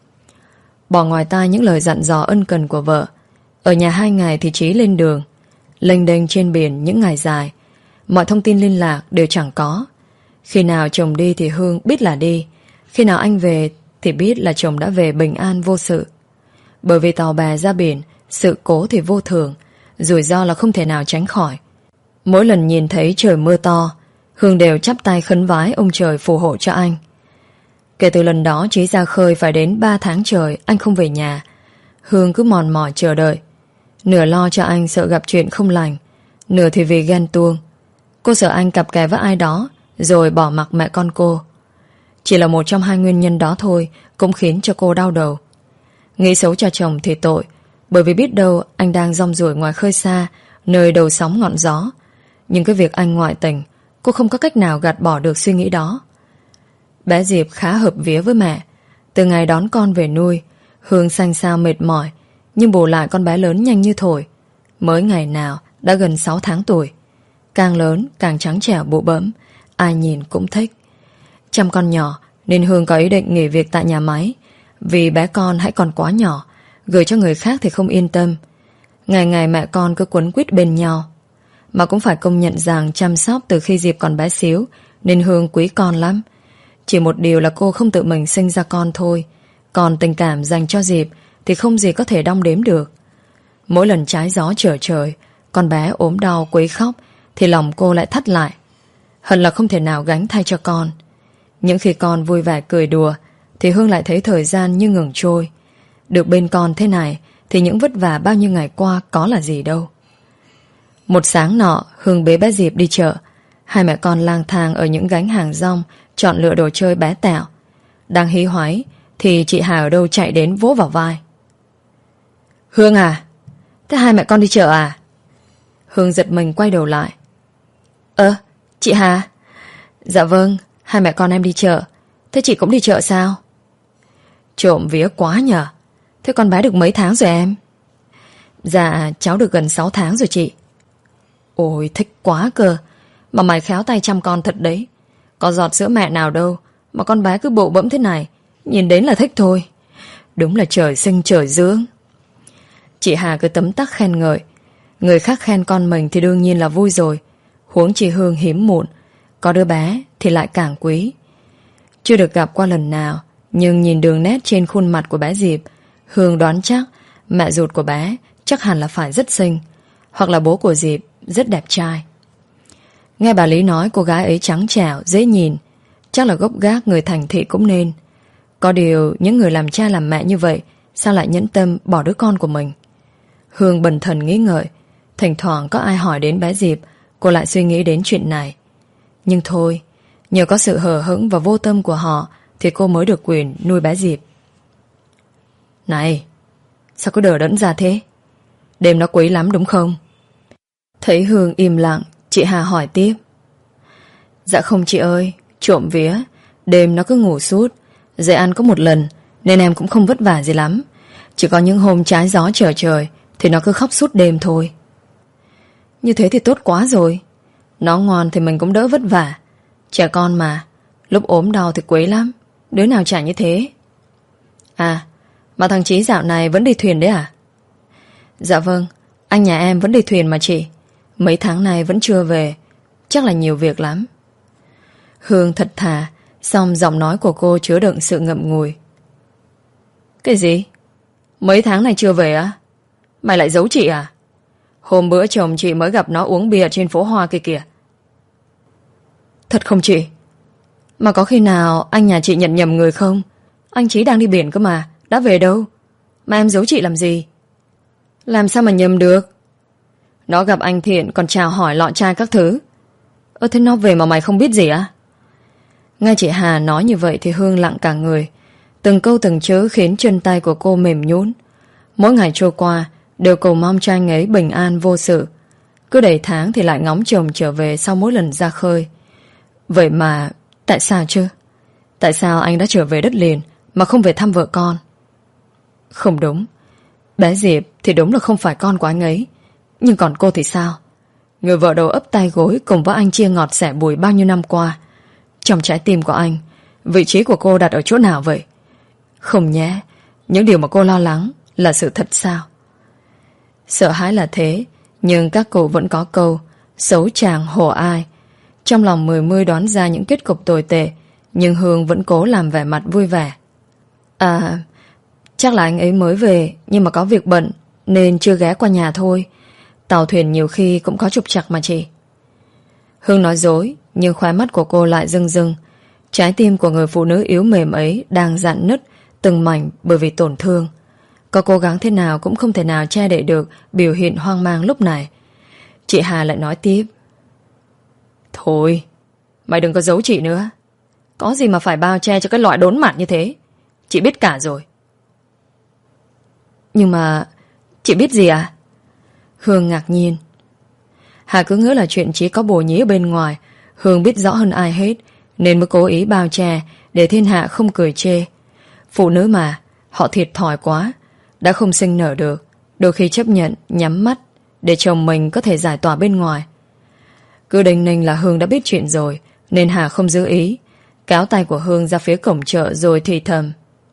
[SPEAKER 1] Bỏ ngoài tai những lời dặn dò ân cần của vợ, ở nhà hai ngày thì Chí lên đường. Lênh đênh trên biển những ngày dài, mọi thông tin liên lạc đều chẳng có. Khi nào chồng đi thì Hương biết là đi, khi nào anh về thì biết là chồng đã về bình an vô sự. Bởi vì tàu bè ra biển, sự cố thì vô thường, rủi ro là không thể nào tránh khỏi. Mỗi lần nhìn thấy trời mưa to, Hương đều chắp tay khấn vái ông trời phù hộ cho anh. Kể từ lần đó Chí ra khơi phải đến ba tháng trời anh không về nhà. Hương cứ mòn mỏi chờ đợi, nửa lo cho anh sợ gặp chuyện không lành, nửa thì vì ghen tuông. Cô sợ anh cặp kè với ai đó rồi bỏ mặc mẹ con cô. Chỉ là một trong hai nguyên nhân đó thôi cũng khiến cho cô đau đầu. Nghĩ xấu cho chồng thì tội, bởi vì biết đâu anh đang rong ruổi ngoài khơi xa, nơi đầu sóng ngọn gió. Nhưng cái việc anh ngoại tình, cô không có cách nào gạt bỏ được suy nghĩ đó. Bé Diệp khá hợp vía với mẹ. Từ ngày đón con về nuôi, Hương xanh xao mệt mỏi, nhưng bù lại con bé lớn nhanh như thổi. Mới ngày nào đã gần sáu tháng tuổi. Càng lớn càng trắng trẻo bụ bẫm, ai nhìn cũng thích. Chăm con nhỏ nên Hương có ý định nghỉ việc tại nhà máy, vì bé con hãy còn quá nhỏ, gửi cho người khác thì không yên tâm. Ngày ngày mẹ con cứ quấn quýt bên nhau. Mà cũng phải công nhận rằng chăm sóc từ khi Diệp còn bé xíu nên Hương quý con lắm. Chỉ một điều là cô không tự mình sinh ra con thôi, còn tình cảm dành cho Diệp thì không gì có thể đong đếm được. Mỗi lần trái gió trở trời, con bé ốm đau quấy khóc thì lòng cô lại thắt lại. Hận là không thể nào gánh thay cho con. Những khi con vui vẻ cười đùa thì Hương lại thấy thời gian như ngừng trôi. Được bên con thế này thì những vất vả bao nhiêu ngày qua có là gì đâu. Một sáng nọ, Hương bế bé Diệp đi chợ. Hai mẹ con lang thang ở những gánh hàng rong, chọn lựa đồ chơi bé tẹo. Đang hí hoáy thì chị Hà ở đâu chạy đến vỗ vào vai. Hương à, thế hai mẹ con đi chợ à? Hương giật mình quay đầu lại. Ơ, chị Hà? Dạ vâng, hai mẹ con em đi chợ. Thế chị cũng đi chợ sao? Trộm vía quá nhờ. Thế con bé được mấy tháng rồi em? Dạ, cháu được gần sáu tháng rồi chị. Ôi, thích quá cơ. Mà mày khéo tay chăm con thật đấy. Có giọt sữa mẹ nào đâu mà con bé cứ bộ bẫm thế này. Nhìn đến là thích thôi. Đúng là trời sinh trời dưỡng. Chị Hà cứ tấm tắc khen ngợi. Người khác khen con mình thì đương nhiên là vui rồi, huống chi Hương hiếm muộn, có đứa bé thì lại càng quý. Chưa được gặp qua lần nào, nhưng nhìn đường nét trên khuôn mặt của bé Diệp, Hương đoán chắc mẹ ruột của bé chắc hẳn là phải rất xinh, hoặc là bố của Diệp rất đẹp trai. Nghe bà Lý nói cô gái ấy trắng trẻo, dễ nhìn, chắc là gốc gác người thành thị cũng nên. Có điều những người làm cha làm mẹ như vậy sao lại nhẫn tâm bỏ đứa con của mình? Hương bần thần nghĩ ngợi. Thỉnh thoảng có ai hỏi đến bé Diệp, cô lại suy nghĩ đến chuyện này. Nhưng thôi, nhờ có sự hờ hững và vô tâm của họ thì cô mới được quyền nuôi bé Diệp. Này, sao cứ đờ đẫn ra thế? Đêm nó quấy lắm đúng không? Thấy Hương im lặng, chị Hà hỏi tiếp. Dạ không chị ơi, trộm vía, đêm nó cứ ngủ suốt, dậy ăn có một lần, nên em cũng không vất vả gì lắm. Chỉ có những hôm trái gió trở trời thì nó cứ khóc suốt đêm thôi. Như thế thì tốt quá rồi. Nó ngoan thì mình cũng đỡ vất vả. Trẻ con mà, lúc ốm đau thì quấy lắm. Đứa nào chả như thế. À, mà thằng Chí dạo này vẫn đi thuyền đấy à? Dạ vâng, anh nhà em vẫn đi thuyền mà chị. Mấy tháng này vẫn chưa về. Chắc là nhiều việc lắm. Hương thật thà, song giọng nói của cô chứa đựng sự ngậm ngùi. Cái gì? Mấy tháng này chưa về á? Mày lại giấu chị à? Hôm bữa chồng chị mới gặp nó uống bia trên phố Hoa kia kìa. Thật không chị? Mà có khi nào anh nhà chị nhận nhầm người không? Anh Chí đang đi biển cơ mà. Đã về đâu? Mà em giấu chị làm gì? Làm sao mà nhầm được? Nó gặp anh Thiện còn chào hỏi lọ chai các thứ. Ơ thế nó về mà mày không biết gì á? Nghe chị Hà nói như vậy thì Hương lặng cả người. Từng câu từng chữ khiến chân tay của cô mềm nhũn. Mỗi ngày trôi qua đều cầu mong cho anh ấy bình an vô sự. Cứ đầy tháng thì lại ngóng chồng trở về sau mỗi lần ra khơi. Vậy mà tại sao chứ? Tại sao anh đã trở về đất liền mà không về thăm vợ con? Không đúng. Bé Diệp thì đúng là không phải con của anh ấy. Nhưng còn cô thì sao? Người vợ đầu ấp tay gối cùng với anh chia ngọt sẻ bùi bao nhiêu năm qua. Trong trái tim của anh, vị trí của cô đặt ở chỗ nào vậy? Không nhé, những điều mà cô lo lắng là sự thật sao? Sợ hãi là thế, nhưng các cô vẫn có câu xấu chàng hổ ai. Trong lòng mười mươi đoán ra những kết cục tồi tệ, nhưng Hương vẫn cố làm vẻ mặt vui vẻ. À, chắc là anh ấy mới về, nhưng mà có việc bận nên chưa ghé qua nhà thôi. Tàu thuyền nhiều khi cũng có trục trặc mà chị. Hương nói dối, nhưng khóe mắt của cô lại rưng rưng. Trái tim của người phụ nữ yếu mềm ấy đang rạn nứt từng mảnh bởi vì tổn thương. Có cố gắng thế nào cũng không thể nào che đậy được biểu hiện hoang mang lúc này. Chị Hà lại nói tiếp. Thôi, mày đừng có giấu chị nữa. Có gì mà phải bao che cho cái loại đốn mặt như thế. Chị biết cả rồi. Nhưng mà chị biết gì à? Hương ngạc nhiên. Hà cứ ngỡ là chuyện chỉ có bồ nhí ở bên ngoài. Hương biết rõ hơn ai hết nên mới cố ý bao che để thiên hạ không cười chê. Phụ nữ mà, họ thiệt thòi quá. Đã không sinh nở được, đôi khi chấp nhận nhắm mắt để chồng mình có thể giải tỏa bên ngoài. Cứ đinh ninh là Hương đã biết chuyện rồi nên Hà không giữ ý, kéo tay của Hương ra phía cổng chợ rồi thì thầm.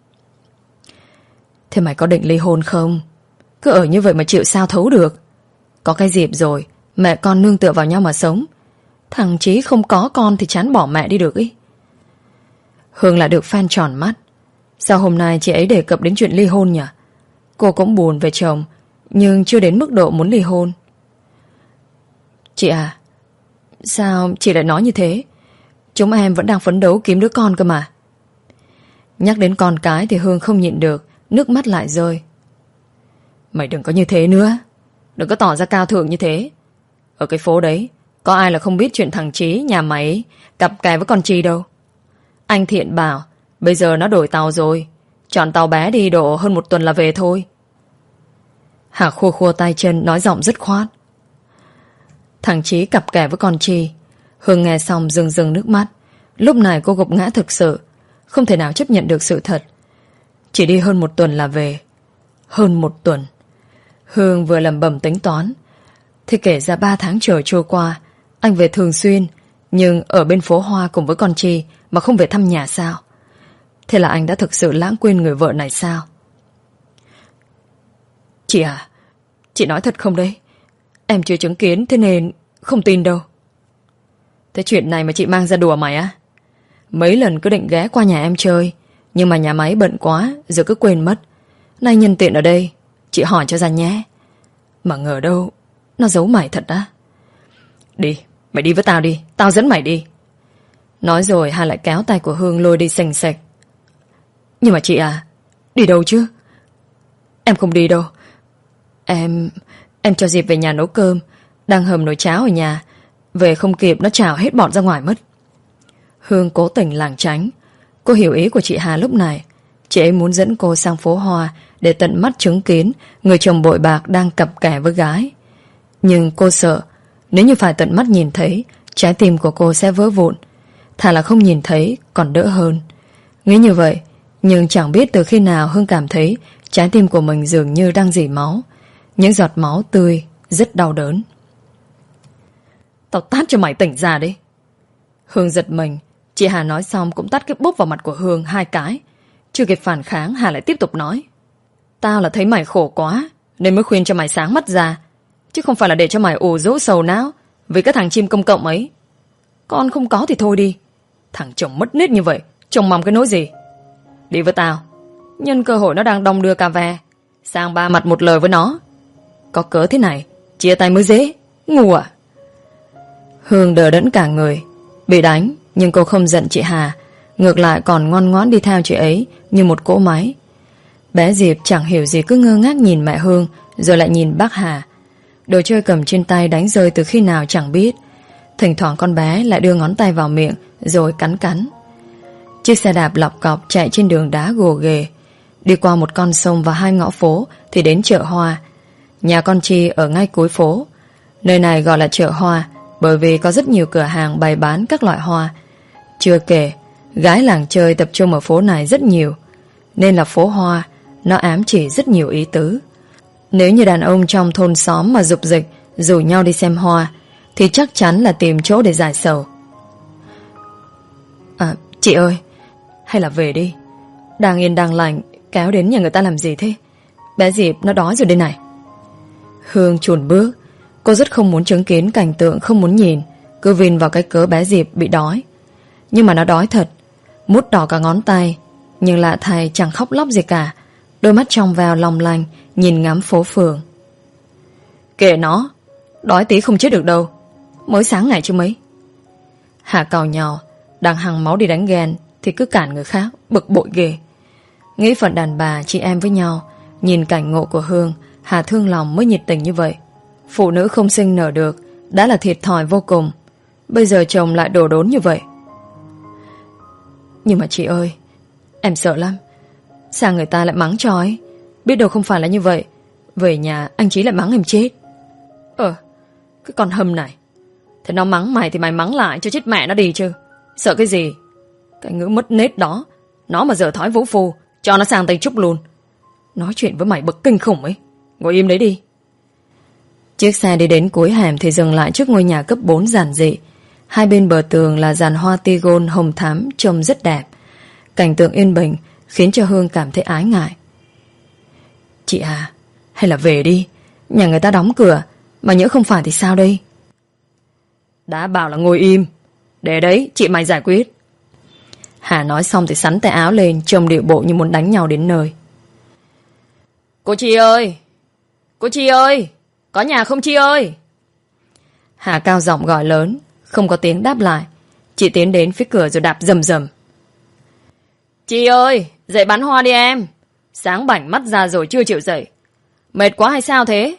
[SPEAKER 1] Thế mày có định ly hôn không? Cứ ở như vậy mà chịu sao thấu được. Có cái dịp rồi, mẹ con nương tựa vào nhau mà sống. Thằng Chí không có con thì chán bỏ mẹ đi được ý. Hương lại được phan tròn mắt. Sao hôm nay chị ấy đề cập đến chuyện ly hôn nhỉ? Cô cũng buồn về chồng, nhưng chưa đến mức độ muốn ly hôn. Chị à, sao chị lại nói như thế? Chúng em vẫn đang phấn đấu kiếm đứa con cơ mà. Nhắc đến con cái thì Hương không nhịn được, nước mắt lại rơi. Mày đừng có như thế nữa. Đừng có tỏ ra cao thượng như thế. Ở cái phố đấy có ai là không biết chuyện thằng Chí nhà mày cặp kè với con Chi đâu. Anh Thiện bảo bây giờ nó đổi tàu rồi, chọn tàu bé đi độ hơn một tuần là về thôi. Hà khua khua tay chân nói giọng dứt khoát. Thằng Chí cặp kè với con Chi. Hương nghe xong rưng rưng nước mắt. Lúc này cô gục ngã thực sự, không thể nào chấp nhận được sự thật. Chỉ đi hơn một tuần là về. Hơn một tuần. Hương vừa lẩm bẩm tính toán. Thì kể ra ba tháng trời trôi qua, anh về thường xuyên, nhưng ở bên phố Hoa cùng với con Chi mà không về thăm nhà sao? Thế là anh đã thực sự lãng quên người vợ này sao? Chị à, chị nói thật không đấy? Em chưa chứng kiến thế nên không tin đâu. Thế chuyện này mà chị mang ra đùa mày á? Mấy lần cứ định ghé qua nhà em chơi, nhưng mà nhà máy bận quá rồi cứ quên mất. Nay nhân tiện ở đây, chị hỏi cho ra nhé. Mà ngờ đâu nó giấu mày thật á. Đi, mày đi với tao đi, tao dẫn mày đi. Nói rồi Hà lại kéo tay của Hương lôi đi xành xạch. Nhưng mà chị à, đi đâu chứ? Em không đi đâu. Em Em cho dịp về nhà nấu cơm. Đang hầm nồi cháo ở nhà. Về không kịp nó trào hết bọt ra ngoài mất. Hương cố tình lảng tránh. Cô hiểu ý của chị Hà lúc này. Chị ấy muốn dẫn cô sang phố Hoa để tận mắt chứng kiến người chồng bội bạc đang cặp kè với gái. Nhưng cô sợ nếu như phải tận mắt nhìn thấy, trái tim của cô sẽ vỡ vụn. Thà là không nhìn thấy còn đỡ hơn. Nghĩ như vậy, Nhưng chẳng biết từ khi nào Hương cảm thấy trái tim của mình dường như đang rỉ máu. Những giọt máu tươi rất đau đớn. Tao tát cho mày tỉnh ra đi. Hương giật mình. Chị Hà nói xong cũng tát cái bốp vào mặt của Hương hai cái. Chưa kịp phản kháng, Hà lại tiếp tục nói: Tao là thấy mày khổ quá nên mới khuyên cho mày sáng mắt ra, chứ không phải là để cho mày ủ rũ sầu não vì cái thằng chim công cộng ấy. Con không có thì thôi đi. Thằng chồng mất nết như vậy trông mong cái nỗi gì. Đi với tao. Nhân cơ hội nó đang đong đưa cà ve, sang ba mặt một lời với nó. Có cớ thế này chia tay mới dễ. Ngu à? Hương đờ đẫn cả người. Bị đánh nhưng cô không giận chị Hà, ngược lại còn ngoan ngoãn đi theo chị ấy như một cỗ máy. Bé Diệp chẳng hiểu gì cứ ngơ ngác nhìn mẹ Hương, rồi lại nhìn bác Hà. Đồ chơi cầm trên tay đánh rơi từ khi nào chẳng biết. Thỉnh thoảng con bé lại đưa ngón tay vào miệng rồi cắn cắn. Chiếc xe đạp lọc cọc chạy trên đường đá gồ ghề. Đi qua một con sông và hai ngõ phố thì đến chợ hoa. Nhà con Chi ở ngay cuối phố. Nơi này gọi là chợ hoa bởi vì có rất nhiều cửa hàng bày bán các loại hoa. Chưa kể gái làng chơi tập trung ở phố này rất nhiều, nên là phố hoa. Nó ám chỉ rất nhiều ý tứ. Nếu như đàn ông trong thôn xóm mà rục dịch rủ nhau đi xem hoa thì chắc chắn là tìm chỗ để giải sầu. À, chị ơi, hay là về đi. Đang yên đang lành kéo đến nhà người ta làm gì thế? Bé Diệp nó đói rồi đây này. Hương chùn bước. Cô rất không muốn chứng kiến cảnh tượng không muốn nhìn, cứ vin vào cái cớ bé Diệp bị đói. Nhưng mà nó đói thật, mút đỏ cả ngón tay. Nhưng lạ thay chẳng khóc lóc gì cả. Đôi mắt trong veo long lanh nhìn ngắm phố phường. Kệ nó, đói tí không chết được đâu. Mới sáng ngày chứ mấy. Hà cào nhào, đang hằng máu đi đánh ghen thì cứ cản người khác, bực bội ghê. Nghĩ phận đàn bà chị em với nhau. Nhìn cảnh ngộ của Hương, Hà thương lòng mới nhiệt tình như vậy. Phụ nữ không sinh nở được đã là thiệt thòi vô cùng. Bây giờ chồng lại đổ đốn như vậy. Nhưng mà chị ơi, em sợ lắm. Sao người ta lại mắng cho ấy? Biết đâu không phải là như vậy. Về nhà anh Chí lại mắng em chết. Ờ, cái con hâm này. Thế nó mắng mày thì mày mắng lại cho chết mẹ nó đi chứ. Sợ cái gì? Cái ngữ mất nết đó, nó mà dở thói vũ phu, cho nó sang Tây Trúc luôn. Nói chuyện với mày bực kinh khủng ấy. Ngồi im đấy đi. Chiếc xe đi đến cuối hẻm thì dừng lại trước ngôi nhà cấp bốn giản dị. Hai bên bờ tường là dàn hoa tigon hồng thắm trông rất đẹp. Cảnh tượng yên bình khiến cho Hương cảm thấy ái ngại. Chị à, hay là về đi. Nhà người ta đóng cửa, mà nhỡ không phải thì sao đây? Đã bảo là ngồi im. Để đấy chị mày giải quyết. Hà nói xong thì xắn tay áo lên, trông điệu bộ như muốn đánh nhau đến nơi. Cô Chi ơi! Cô Chi ơi! Có nhà không Chi ơi? Hà cao giọng gọi lớn. Không có tiếng đáp lại. Chị tiến đến phía cửa rồi đạp rầm rầm. Chi ơi! Dậy bán hoa đi em. Sáng bảnh mắt ra rồi chưa chịu dậy. Mệt quá hay sao thế?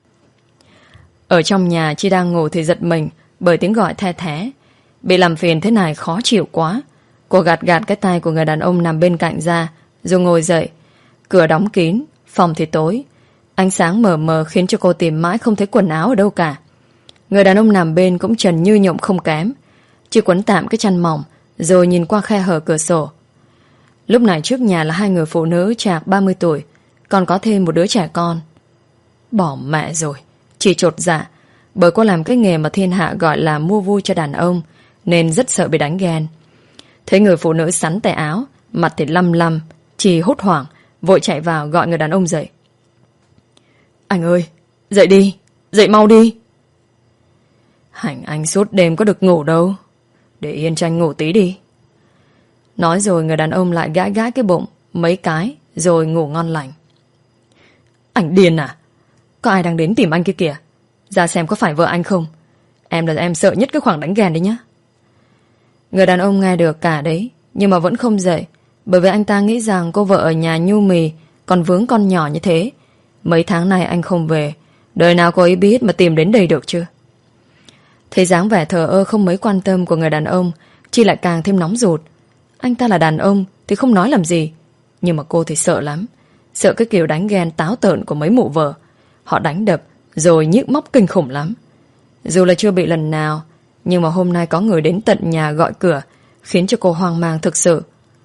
[SPEAKER 1] Ở trong nhà Chi đang ngủ thì giật mình bởi tiếng gọi the thé. Bị làm phiền thế này khó chịu quá. Cô gạt gạt cái tay của người đàn ông nằm bên cạnh ra rồi ngồi dậy. Cửa đóng kín, phòng thì tối. Ánh sáng mờ mờ khiến cho cô tìm mãi không thấy quần áo ở đâu cả. Người đàn ông nằm bên cũng trần như nhộng không kém. Chỉ quấn tạm cái chăn mỏng rồi nhìn qua khe hở cửa sổ. Lúc này trước nhà là hai người phụ nữ chạc ba mươi tuổi, còn có thêm một đứa trẻ con. Bỏ mẹ rồi. Chỉ chột dạ bởi cô làm cái nghề mà thiên hạ gọi là mua vui cho đàn ông, nên rất sợ bị đánh ghen. Thấy người phụ nữ sắn tay áo, mặt thì lăm lăm, Chi hốt hoảng vội chạy vào gọi người đàn ông dậy. Anh ơi, dậy đi, dậy mau đi. Hành anh suốt đêm có được ngủ đâu. Để yên cho anh ngủ tí đi. Nói rồi người đàn ông lại gãi gãi cái bụng mấy cái rồi ngủ ngon lành. Anh điên à? Có ai đang đến tìm anh kia kìa. Ra xem có phải vợ anh không. Em là em sợ nhất cái khoảng đánh ghen đấy nhá. Người đàn ông nghe được cả đấy, nhưng mà vẫn không dậy, bởi vì anh ta nghĩ rằng cô vợ ở nhà nhu mì, còn vướng con nhỏ như thế. Mấy tháng này anh không về, đời nào cô ấy biết mà tìm đến đây được chưa? Thấy dáng vẻ thờ ơ không mấy quan tâm của người đàn ông, Chi lại càng thêm nóng ruột. Anh ta là đàn ông thì không nói làm gì, nhưng mà cô thì sợ lắm. Sợ cái kiểu đánh ghen táo tợn của mấy mụ vợ. Họ đánh đập rồi nhức móc kinh khủng lắm. Dù là chưa bị lần nào, nhưng mà hôm nay có người đến tận nhà gọi cửa, khiến cho cô hoang mang thực sự.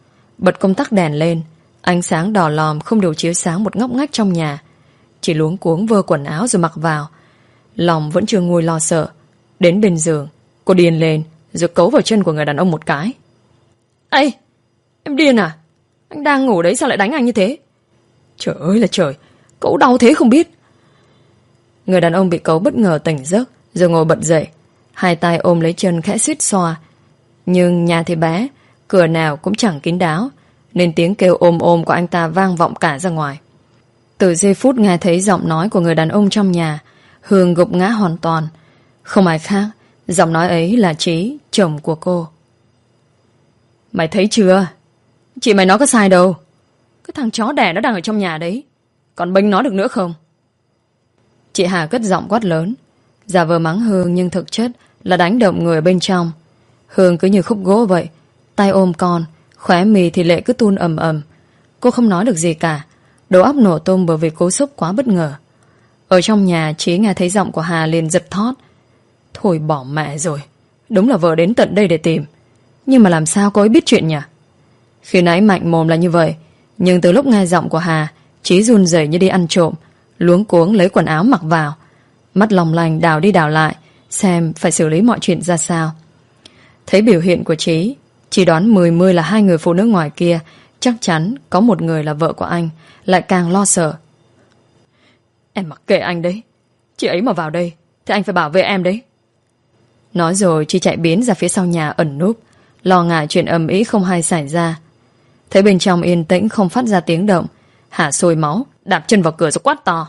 [SPEAKER 1] Bật công tắc đèn lên. Ánh sáng đỏ lòm không đủ chiếu sáng một ngóc ngách trong nhà. Chỉ luống cuống vơ quần áo rồi mặc vào. Lòng vẫn chưa nguôi lo sợ. Đến bên giường, cô điên lên rồi cấu vào chân của người đàn ông một cái. Ê, em điên à? Anh đang ngủ đấy sao lại đánh anh như thế? Trời ơi là trời, cậu đau thế không biết. Người đàn ông bị cấu bất ngờ tỉnh giấc rồi ngồi bật dậy. Hai tay ôm lấy chân khẽ suýt xoa. Nhưng nhà thì bé, cửa nào cũng chẳng kín đáo, nên tiếng kêu ôm ôm của anh ta vang vọng cả ra ngoài. Từ giây phút nghe thấy giọng nói của người đàn ông trong nhà, Hương gục ngã hoàn toàn. Không ai khác, giọng nói ấy là Trí, chồng của cô. Mày thấy chưa? Chị mày nói có sai đâu. Cái thằng chó đẻ nó đang ở trong nhà đấy, còn bênh nó được nữa không? Chị Hà cất giọng quát lớn, giả vờ mắng Hương nhưng thực chất là đánh động người bên trong. Hương cứ như khúc gỗ vậy, tay ôm con, khóe mì thì lệ cứ tuôn ầm ầm. Cô không nói được gì cả, đầu óc nổ tung bởi vì cú sốc quá bất ngờ. Ở trong nhà, Trí nghe thấy giọng của Hà liền giật thót. Thôi bỏ mẹ rồi, đúng là vợ đến tận đây để tìm. Nhưng mà làm sao cô ấy biết chuyện nhỉ? Khi nãy mạnh mồm là như vậy, nhưng từ lúc nghe giọng của Hà, Trí run rẩy như đi ăn trộm, luống cuống lấy quần áo mặc vào, mắt lòng lành đảo đi đảo lại, xem phải xử lý mọi chuyện ra sao. Thấy biểu hiện của Trí, chỉ đoán mười mươi là hai người phụ nữ ngoài kia, chắc chắn có một người là vợ của anh, lại càng lo sợ. Em mặc kệ anh đấy, chị ấy mà vào đây thì anh phải bảo vệ em đấy. Nói rồi chị chạy biến ra phía sau nhà ẩn núp, lo ngại chuyện ầm ĩ không hay xảy ra. Thấy bên trong yên tĩnh không phát ra tiếng động, Hà sôi máu, đạp chân vào cửa rồi quát to.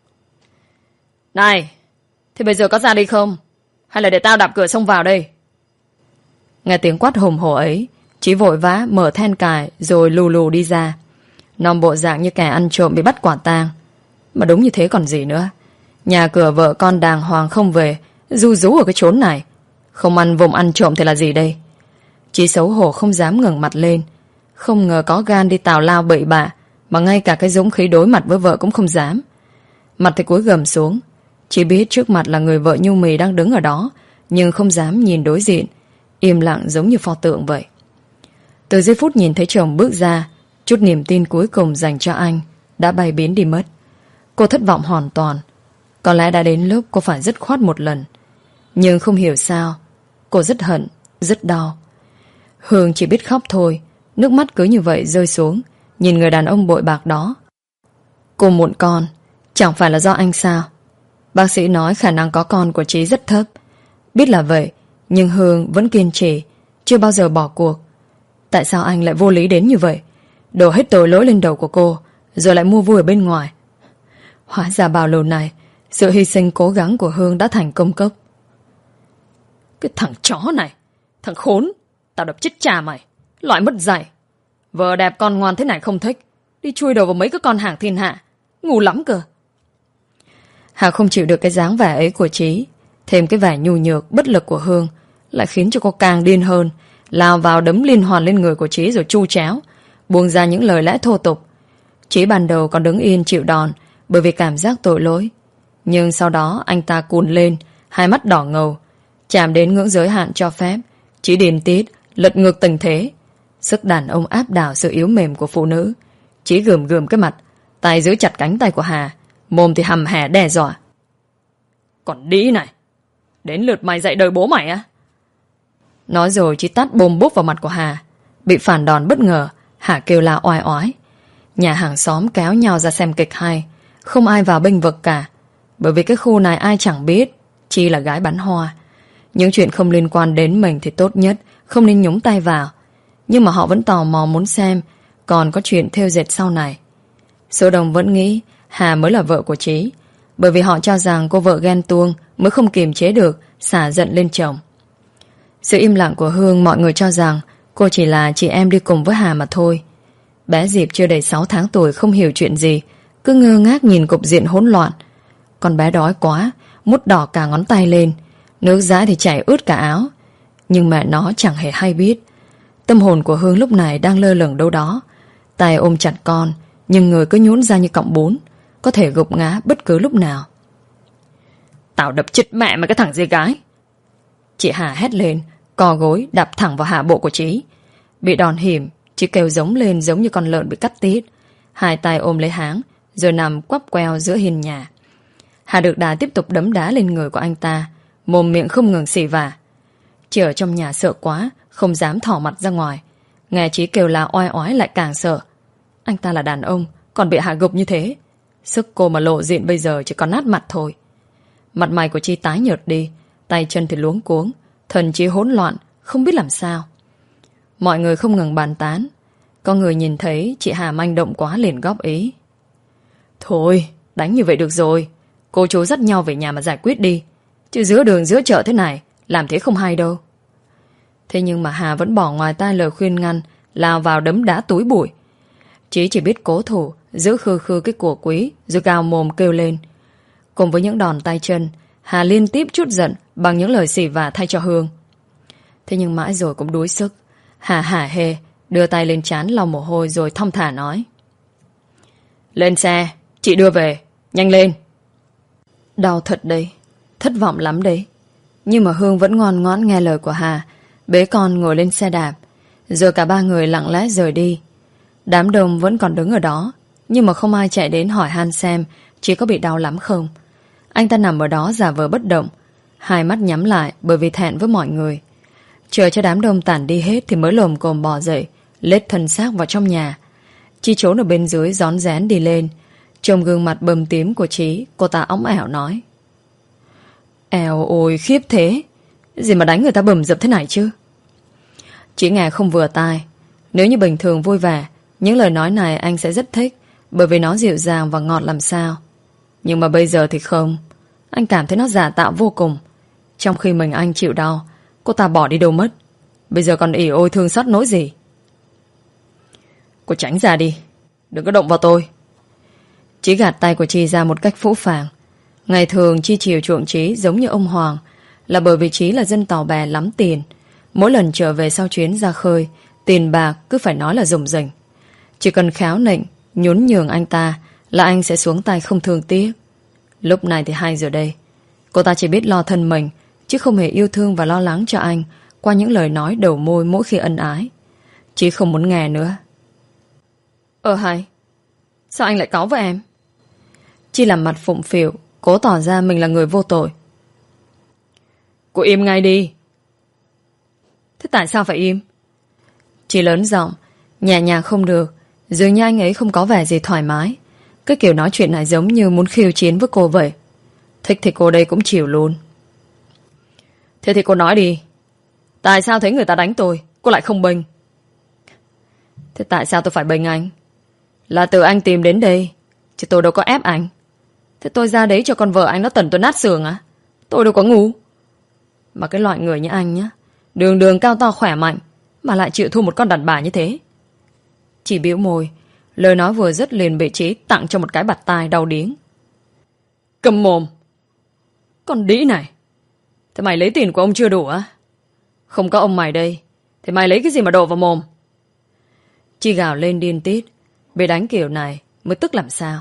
[SPEAKER 1] Này, thì bây giờ có ra đi không? Hay là để tao đạp cửa xông vào đây? Nghe tiếng quát hùng hổ ấy, Chí vội vã mở then cài rồi lù lù đi ra. Nòng bộ dạng như kẻ ăn trộm bị bắt quả tang. Mà đúng như thế còn gì nữa. Nhà cửa vợ con đàng hoàng không về, ru rú ở cái chốn này. Không ăn vùng ăn trộm thì là gì đây? Chí xấu hổ không dám ngẩng mặt lên. Không ngờ có gan đi tào lao bậy bạ, mà ngay cả cái dũng khí đối mặt với vợ cũng không dám. Mặt thì cúi gầm xuống. Chỉ biết trước mặt là người vợ nhu mì đang đứng ở đó, nhưng không dám nhìn đối diện, im lặng giống như pho tượng vậy. Từ giây phút nhìn thấy chồng bước ra, chút niềm tin cuối cùng dành cho anh đã bay biến đi mất. Cô thất vọng hoàn toàn. Có lẽ đã đến lúc cô phải dứt khoát một lần. Nhưng không hiểu sao, cô rất hận, rất đau. Hương chỉ biết khóc thôi, nước mắt cứ như vậy rơi xuống, nhìn người đàn ông bội bạc đó. Cô muộn con, chẳng phải là do anh sao? Bác sĩ nói khả năng có con của Trí rất thấp. Biết là vậy, nhưng Hương vẫn kiên trì, chưa bao giờ bỏ cuộc. Tại sao anh lại vô lý đến như vậy? Đổ hết tội lỗi lên đầu của cô, rồi lại mua vui ở bên ngoài. Hóa ra bao lâu này, sự hy sinh cố gắng của Hương đã thành công cốc. Cái thằng chó này, thằng khốn, tao đập chết cha mày, loại mất dạy. Vợ đẹp con ngoan thế này không thích, đi chui đầu vào mấy cái con hàng thiên hạ, ngu lắm cơ. Hà không chịu được cái dáng vẻ ấy của Trí, thêm cái vẻ nhu nhược, bất lực của Hương lại khiến cho cô càng điên hơn, lao vào đấm liên hoàn lên người của Trí rồi chu chéo, buông ra những lời lẽ thô tục. Trí ban đầu còn đứng yên chịu đòn bởi vì cảm giác tội lỗi, nhưng sau đó anh ta cùn lên, hai mắt đỏ ngầu, chạm đến ngưỡng giới hạn cho phép. Trí điên tiết, lật ngược tình thế. Sức đàn ông áp đảo sự yếu mềm của phụ nữ. Trí gườm gườm cái mặt, tay giữ chặt cánh tay của Hà, mồm thì hầm hè đe dọa. Còn đĩ này, đến lượt mày dạy đời bố mày á? Nói rồi Trí tát bôm bốp vào mặt của Hà. Bị phản đòn bất ngờ, Hà kêu la oai oái. Nhà hàng xóm kéo nhau ra xem kịch hay, không ai vào bênh vực cả, bởi vì cái khu này ai chẳng biết Chi là gái bán hoa. Những chuyện không liên quan đến mình thì tốt nhất không nên nhúng tay vào. Nhưng mà họ vẫn tò mò muốn xem còn có chuyện thêu dệt sau này. Số đông vẫn nghĩ Hà mới là vợ của Trí, bởi vì họ cho rằng cô vợ ghen tuông mới không kiềm chế được, xả giận lên chồng. Sự im lặng của Hương mọi người cho rằng cô chỉ là chị em đi cùng với Hà mà thôi. Bé Diệp chưa đầy sáu tháng tuổi không hiểu chuyện gì, cứ ngơ ngác nhìn cục diện hỗn loạn. Con bé đói quá, mút đỏ cả ngón tay lên, nước dãi thì chảy ướt cả áo. Nhưng mẹ nó chẳng hề hay biết. Tâm hồn của Hương lúc này đang lơ lửng đâu đó, tay ôm chặt con, nhưng người cứ nhũn ra như cọng bún, có thể gục ngã bất cứ lúc nào. Tao đập chết mẹ mày cái thằng dê gái! Chị Hà hét lên, co gối đạp thẳng vào hạ bộ của Trí. Bị đòn hiểm, Chị kêu giống lên giống như con lợn bị cắt tít, hai tay ôm lấy háng, rồi nằm quắp queo giữa hiên nhà. Hà được đà tiếp tục đấm đá lên người của anh ta, mồm miệng không ngừng xì vả. Chị ở trong nhà sợ quá, không dám thỏ mặt ra ngoài. Nghe Chí kêu la oai oái lại càng sợ. Anh ta là đàn ông, còn bị hạ gục như thế. Sức cô mà lộ diện bây giờ chỉ còn nát mặt thôi. Mặt mày của Chi tái nhợt đi, tay chân thì luống cuống, thần trí hỗn loạn, không biết làm sao. Mọi người không ngừng bàn tán. Có người nhìn thấy chị Hà manh động quá liền góp ý. Thôi, đánh như vậy được rồi. Cô chú dắt nhau về nhà mà giải quyết đi. Chứ giữa đường giữa chợ thế này, làm thế không hay đâu. Thế nhưng mà Hà vẫn bỏ ngoài tai lời khuyên ngăn, lao vào đấm đá túi bụi. Chí chỉ biết cố thủ, giữ khư khư cái của quý, rồi gào mồm kêu lên. Cùng với những đòn tay chân, Hà liên tiếp trút giận bằng những lời xỉ vả thay cho Hương. Thế nhưng mãi rồi cũng đuối sức. Hà hả hê, đưa tay lên trán lau mồ hôi rồi thong thả nói. Lên xe, chị đưa về, nhanh lên. Đau thật đấy, thất vọng lắm đấy. Nhưng mà Hương vẫn ngoan ngoãn nghe lời của Hà, bế con ngồi lên xe đạp. Rồi cả ba người lặng lẽ rời đi. Đám đông vẫn còn đứng ở đó, nhưng mà không ai chạy đến hỏi han xem chị có bị đau lắm không. Anh ta nằm ở đó giả vờ bất động, hai mắt nhắm lại bởi vì thẹn với mọi người. Chờ cho đám đông tản đi hết thì mới lồm cồm bò dậy, lết thân xác vào trong nhà. Chi trốn ở bên dưới rón rén đi lên. Trông gương mặt bầm tím của Chí, cô ta óng ẻo nói. Eo ôi khiếp thế, gì mà đánh người ta bầm dập thế này chứ. Chí nghe không vừa tai. Nếu như bình thường vui vẻ, những lời nói này anh sẽ rất thích, bởi vì nó dịu dàng và ngọt làm sao. Nhưng mà bây giờ thì không. Anh cảm thấy nó giả tạo vô cùng. Trong khi mình anh chịu đau, cô ta bỏ đi đâu mất. Bây giờ còn ỉ ôi thương xót nỗi gì. Cô tránh ra đi, đừng có động vào tôi. Chí gạt tay của Chi ra một cách phũ phàng. Ngày thường Chi chiều chuộng Chí giống như ông Hoàng, là bởi vì Chí là dân tàu bè lắm tiền. Mỗi lần trở về sau chuyến ra khơi, tiền bạc cứ phải nói là rủng rỉnh. Chỉ cần khéo nịnh, nhún nhường anh ta là anh sẽ xuống tay không thương tiếc. Lúc này thì hay rồi đây. Cô ta chỉ biết lo thân mình, chứ không hề yêu thương và lo lắng cho anh qua những lời nói đầu môi mỗi khi ân ái. Chí không muốn nghe nữa. Ờ hay, sao anh lại cáu với em? Chi làm mặt phụng phịu, cố tỏ ra mình là người vô tội. Cô im ngay đi. Thế tại sao phải im? Chi lớn giọng, nhẹ nhàng không được. Dường như anh ấy không có vẻ gì thoải mái. Cái kiểu nói chuyện này giống như muốn khiêu chiến với cô vậy. Thích thì cô đây cũng chịu luôn. Thế thì cô nói đi. Tại sao thấy người ta đánh tôi, cô lại không bênh? Thế tại sao tôi phải bênh anh? Là tự anh tìm đến đây, chứ tôi đâu có ép anh. Thế tôi ra đấy cho con vợ anh nó tẩn tôi nát xương á? Tôi đâu có ngu. Mà cái loại người như anh nhá, đường đường cao to khỏe mạnh, mà lại chịu thua một con đàn bà như thế. Chỉ bĩu môi, lời nói vừa dứt liền bị Chí tặng cho một cái bạt tai đau điếng. Cầm mồm. Con đĩ này. Thế mày lấy tiền của ông chưa đủ á? Không có ông mày đây, thì mày lấy cái gì mà đổ vào mồm? Chi gào lên điên tít. Bị đánh kiểu này mới tức làm sao.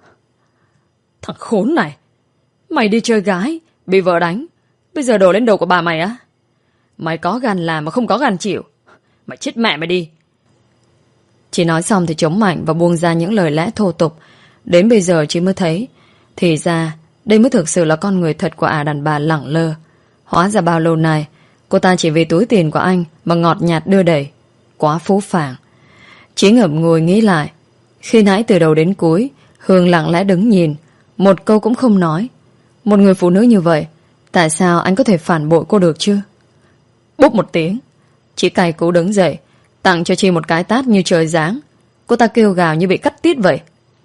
[SPEAKER 1] Thằng khốn này, mày đi chơi gái, bị vợ đánh, bây giờ đổ lên đầu của bà mày á? Mày có gan làm mà không có gan chịu. Mày chết mẹ mày đi. Chị nói xong thì chống mạnh và buông ra những lời lẽ thô tục. Đến bây giờ chị mới thấy, thì ra đây mới thực sự là con người thật của ả đàn bà lẳng lơ. Hóa ra bao lâu nay cô ta chỉ vì túi tiền của anh mà ngọt nhạt đưa đẩy. Quá phú phàng. Chí ngậm ngùi nghĩ lại. Khi nãy từ đầu đến cuối Hương lặng lẽ đứng nhìn, một câu cũng không nói. Một người phụ nữ như vậy, tại sao anh có thể phản bội cô được chứ? Bốp một tiếng, Chí cay cú đứng dậy, tặng cho Chi một cái tát như trời giáng. Cô ta kêu gào như bị cắt tiết vậy.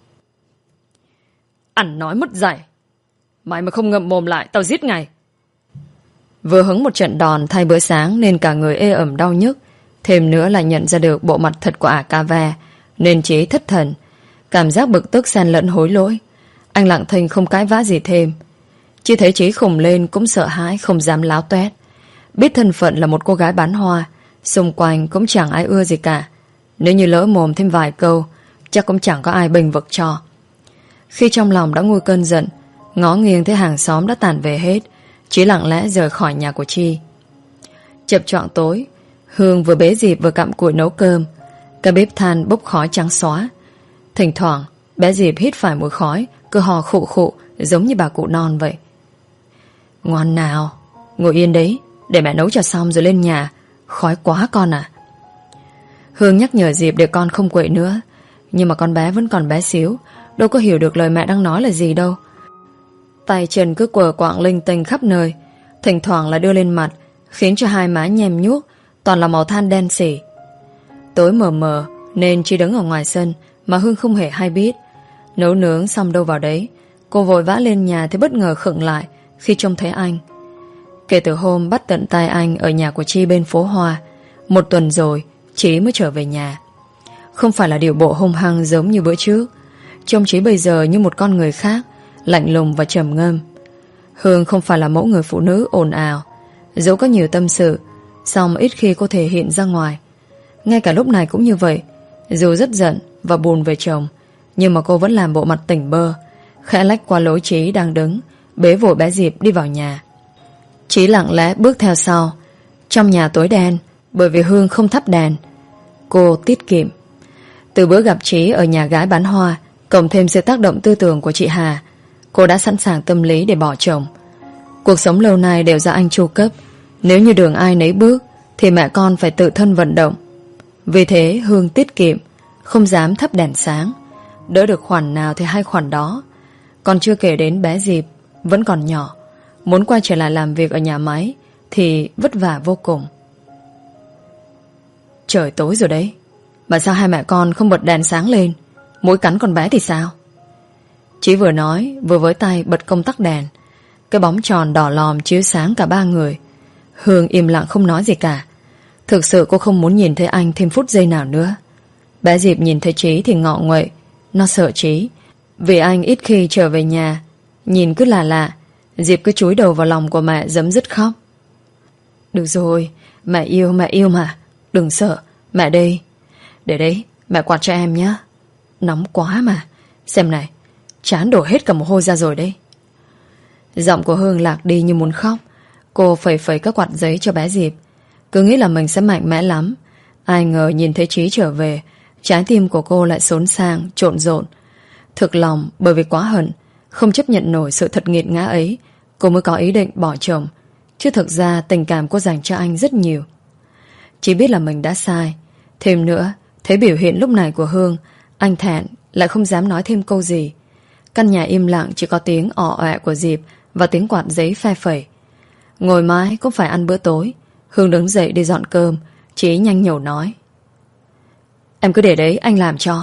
[SPEAKER 1] Ăn nói mất dạy. Mày mà không ngậm mồm lại, tao giết ngay. Vừa hứng một trận đòn thay bữa sáng nên cả người ê ẩm đau nhức. Thêm nữa là nhận ra được bộ mặt thật của ả cà ve, nên Chí thất thần. Cảm giác bực tức xen lẫn hối lỗi. Anh lặng thinh không cãi vã gì thêm. Chỉ thấy Chí khùng lên cũng sợ hãi, không dám láo toét. Biết thân phận là một cô gái bán hoa, xung quanh cũng chẳng ai ưa gì cả. Nếu như lỡ mồm thêm vài câu, chắc cũng chẳng có ai bênh vực cho. Khi trong lòng đã nguôi cơn giận, ngó nghiêng thấy hàng xóm đã tản về hết, Chí lặng lẽ rời khỏi nhà của Chi. Chập choạng tối, Hương vừa bế dịp vừa cặm cụi nấu cơm. Cái bếp than bốc khói trắng xóa. Thỉnh thoảng bé Diệp hít phải mùi khói, cứ hò khụ khụ giống như bà cụ non vậy. Ngoan nào, ngồi yên đấy, để mẹ nấu cho xong rồi lên nhà. Khói quá con à. Hương nhắc nhở Diệp để con không quậy nữa, nhưng mà con bé vẫn còn bé xíu, đâu có hiểu được lời mẹ đang nói là gì đâu. Tay chân cứ quờ quạng linh tinh khắp nơi, thỉnh thoảng là đưa lên mặt, khiến cho hai má nhem nhuốc, toàn là màu than đen xỉ. Tối mờ mờ nên chỉ đứng ở ngoài sân mà Hương không hề hay biết. Nấu nướng xong đâu vào đấy, cô vội vã lên nhà thì bất ngờ khựng lại khi trông thấy anh. Kể từ hôm bắt tận tay anh ở nhà của Chi bên phố Hoa, một tuần rồi Chí mới trở về nhà. Không phải là điều bộ hung hăng giống như bữa trước. Trông Chí bây giờ như một con người khác, lạnh lùng và trầm ngâm. Hương không phải là mẫu người phụ nữ ồn ào, dẫu có nhiều tâm sự, song ít khi cô thể hiện ra ngoài. Ngay cả lúc này cũng như vậy. Dù rất giận và buồn về chồng, nhưng mà cô vẫn làm bộ mặt tỉnh bơ, khẽ lách qua lối Chí đang đứng, bế vội bé Diệp đi vào nhà. Chí lặng lẽ bước theo sau. Trong nhà tối đen, bởi vì Hương không thắp đèn. Cô tiết kiệm. Từ bữa gặp Chí ở nhà gái bán hoa, cộng thêm sự tác động tư tưởng của chị Hà, cô đã sẵn sàng tâm lý để bỏ chồng. Cuộc sống lâu nay đều do anh chu cấp. Nếu như đường ai nấy bước thì mẹ con phải tự thân vận động. Vì thế Hương tiết kiệm, không dám thắp đèn sáng, đỡ được khoản nào thì hay khoản đó. Còn chưa kể đến bé Diệp vẫn còn nhỏ, muốn quay trở lại làm việc ở nhà máy thì vất vả vô cùng. Trời tối rồi đấy, mà sao hai mẹ con không bật đèn sáng lên? Mũi cắn con bé thì sao? Chí vừa nói vừa với tay bật công tắc đèn. Cái bóng tròn đỏ lòm chiếu sáng cả ba người. Hương im lặng không nói gì cả. Thực sự cô không muốn nhìn thấy anh thêm phút giây nào nữa. Bé Diệp nhìn thấy Chí thì ngọ nguậy. Nó sợ Chí, vì anh ít khi trở về nhà. Nhìn cứ lạ lạ. Diệp cứ chúi đầu vào lòng của mẹ giấm dứt khóc. Được rồi, mẹ yêu mẹ yêu mà. Đừng sợ, mẹ đây. Để đấy, mẹ quạt cho em nhé. Nóng quá mà. Xem này, chán đổ hết cả mồ hôi ra rồi đấy. Giọng của Hương lạc đi như muốn khóc. Cô phẩy phẩy các quạt giấy cho bé Diệp. Cứ nghĩ là mình sẽ mạnh mẽ lắm. Ai ngờ nhìn thấy Chí trở về, trái tim của cô lại xốn sang, trộn rộn. Thực lòng bởi vì quá hận, không chấp nhận nổi sự thật nghiệt ngã ấy, cô mới có ý định bỏ chồng. Chứ thực ra tình cảm cô dành cho anh rất nhiều. Chỉ biết là mình đã sai. Thêm nữa, thấy biểu hiện lúc này của Hương, anh thẹn lại không dám nói thêm câu gì. Căn nhà im lặng chỉ có tiếng ọ ọe của Diệp và tiếng quạt giấy phe phẩy. Ngồi mãi cũng phải ăn bữa tối. Hương đứng dậy đi dọn cơm. Chí nhanh nhẩu nói: Em cứ để đấy anh làm cho.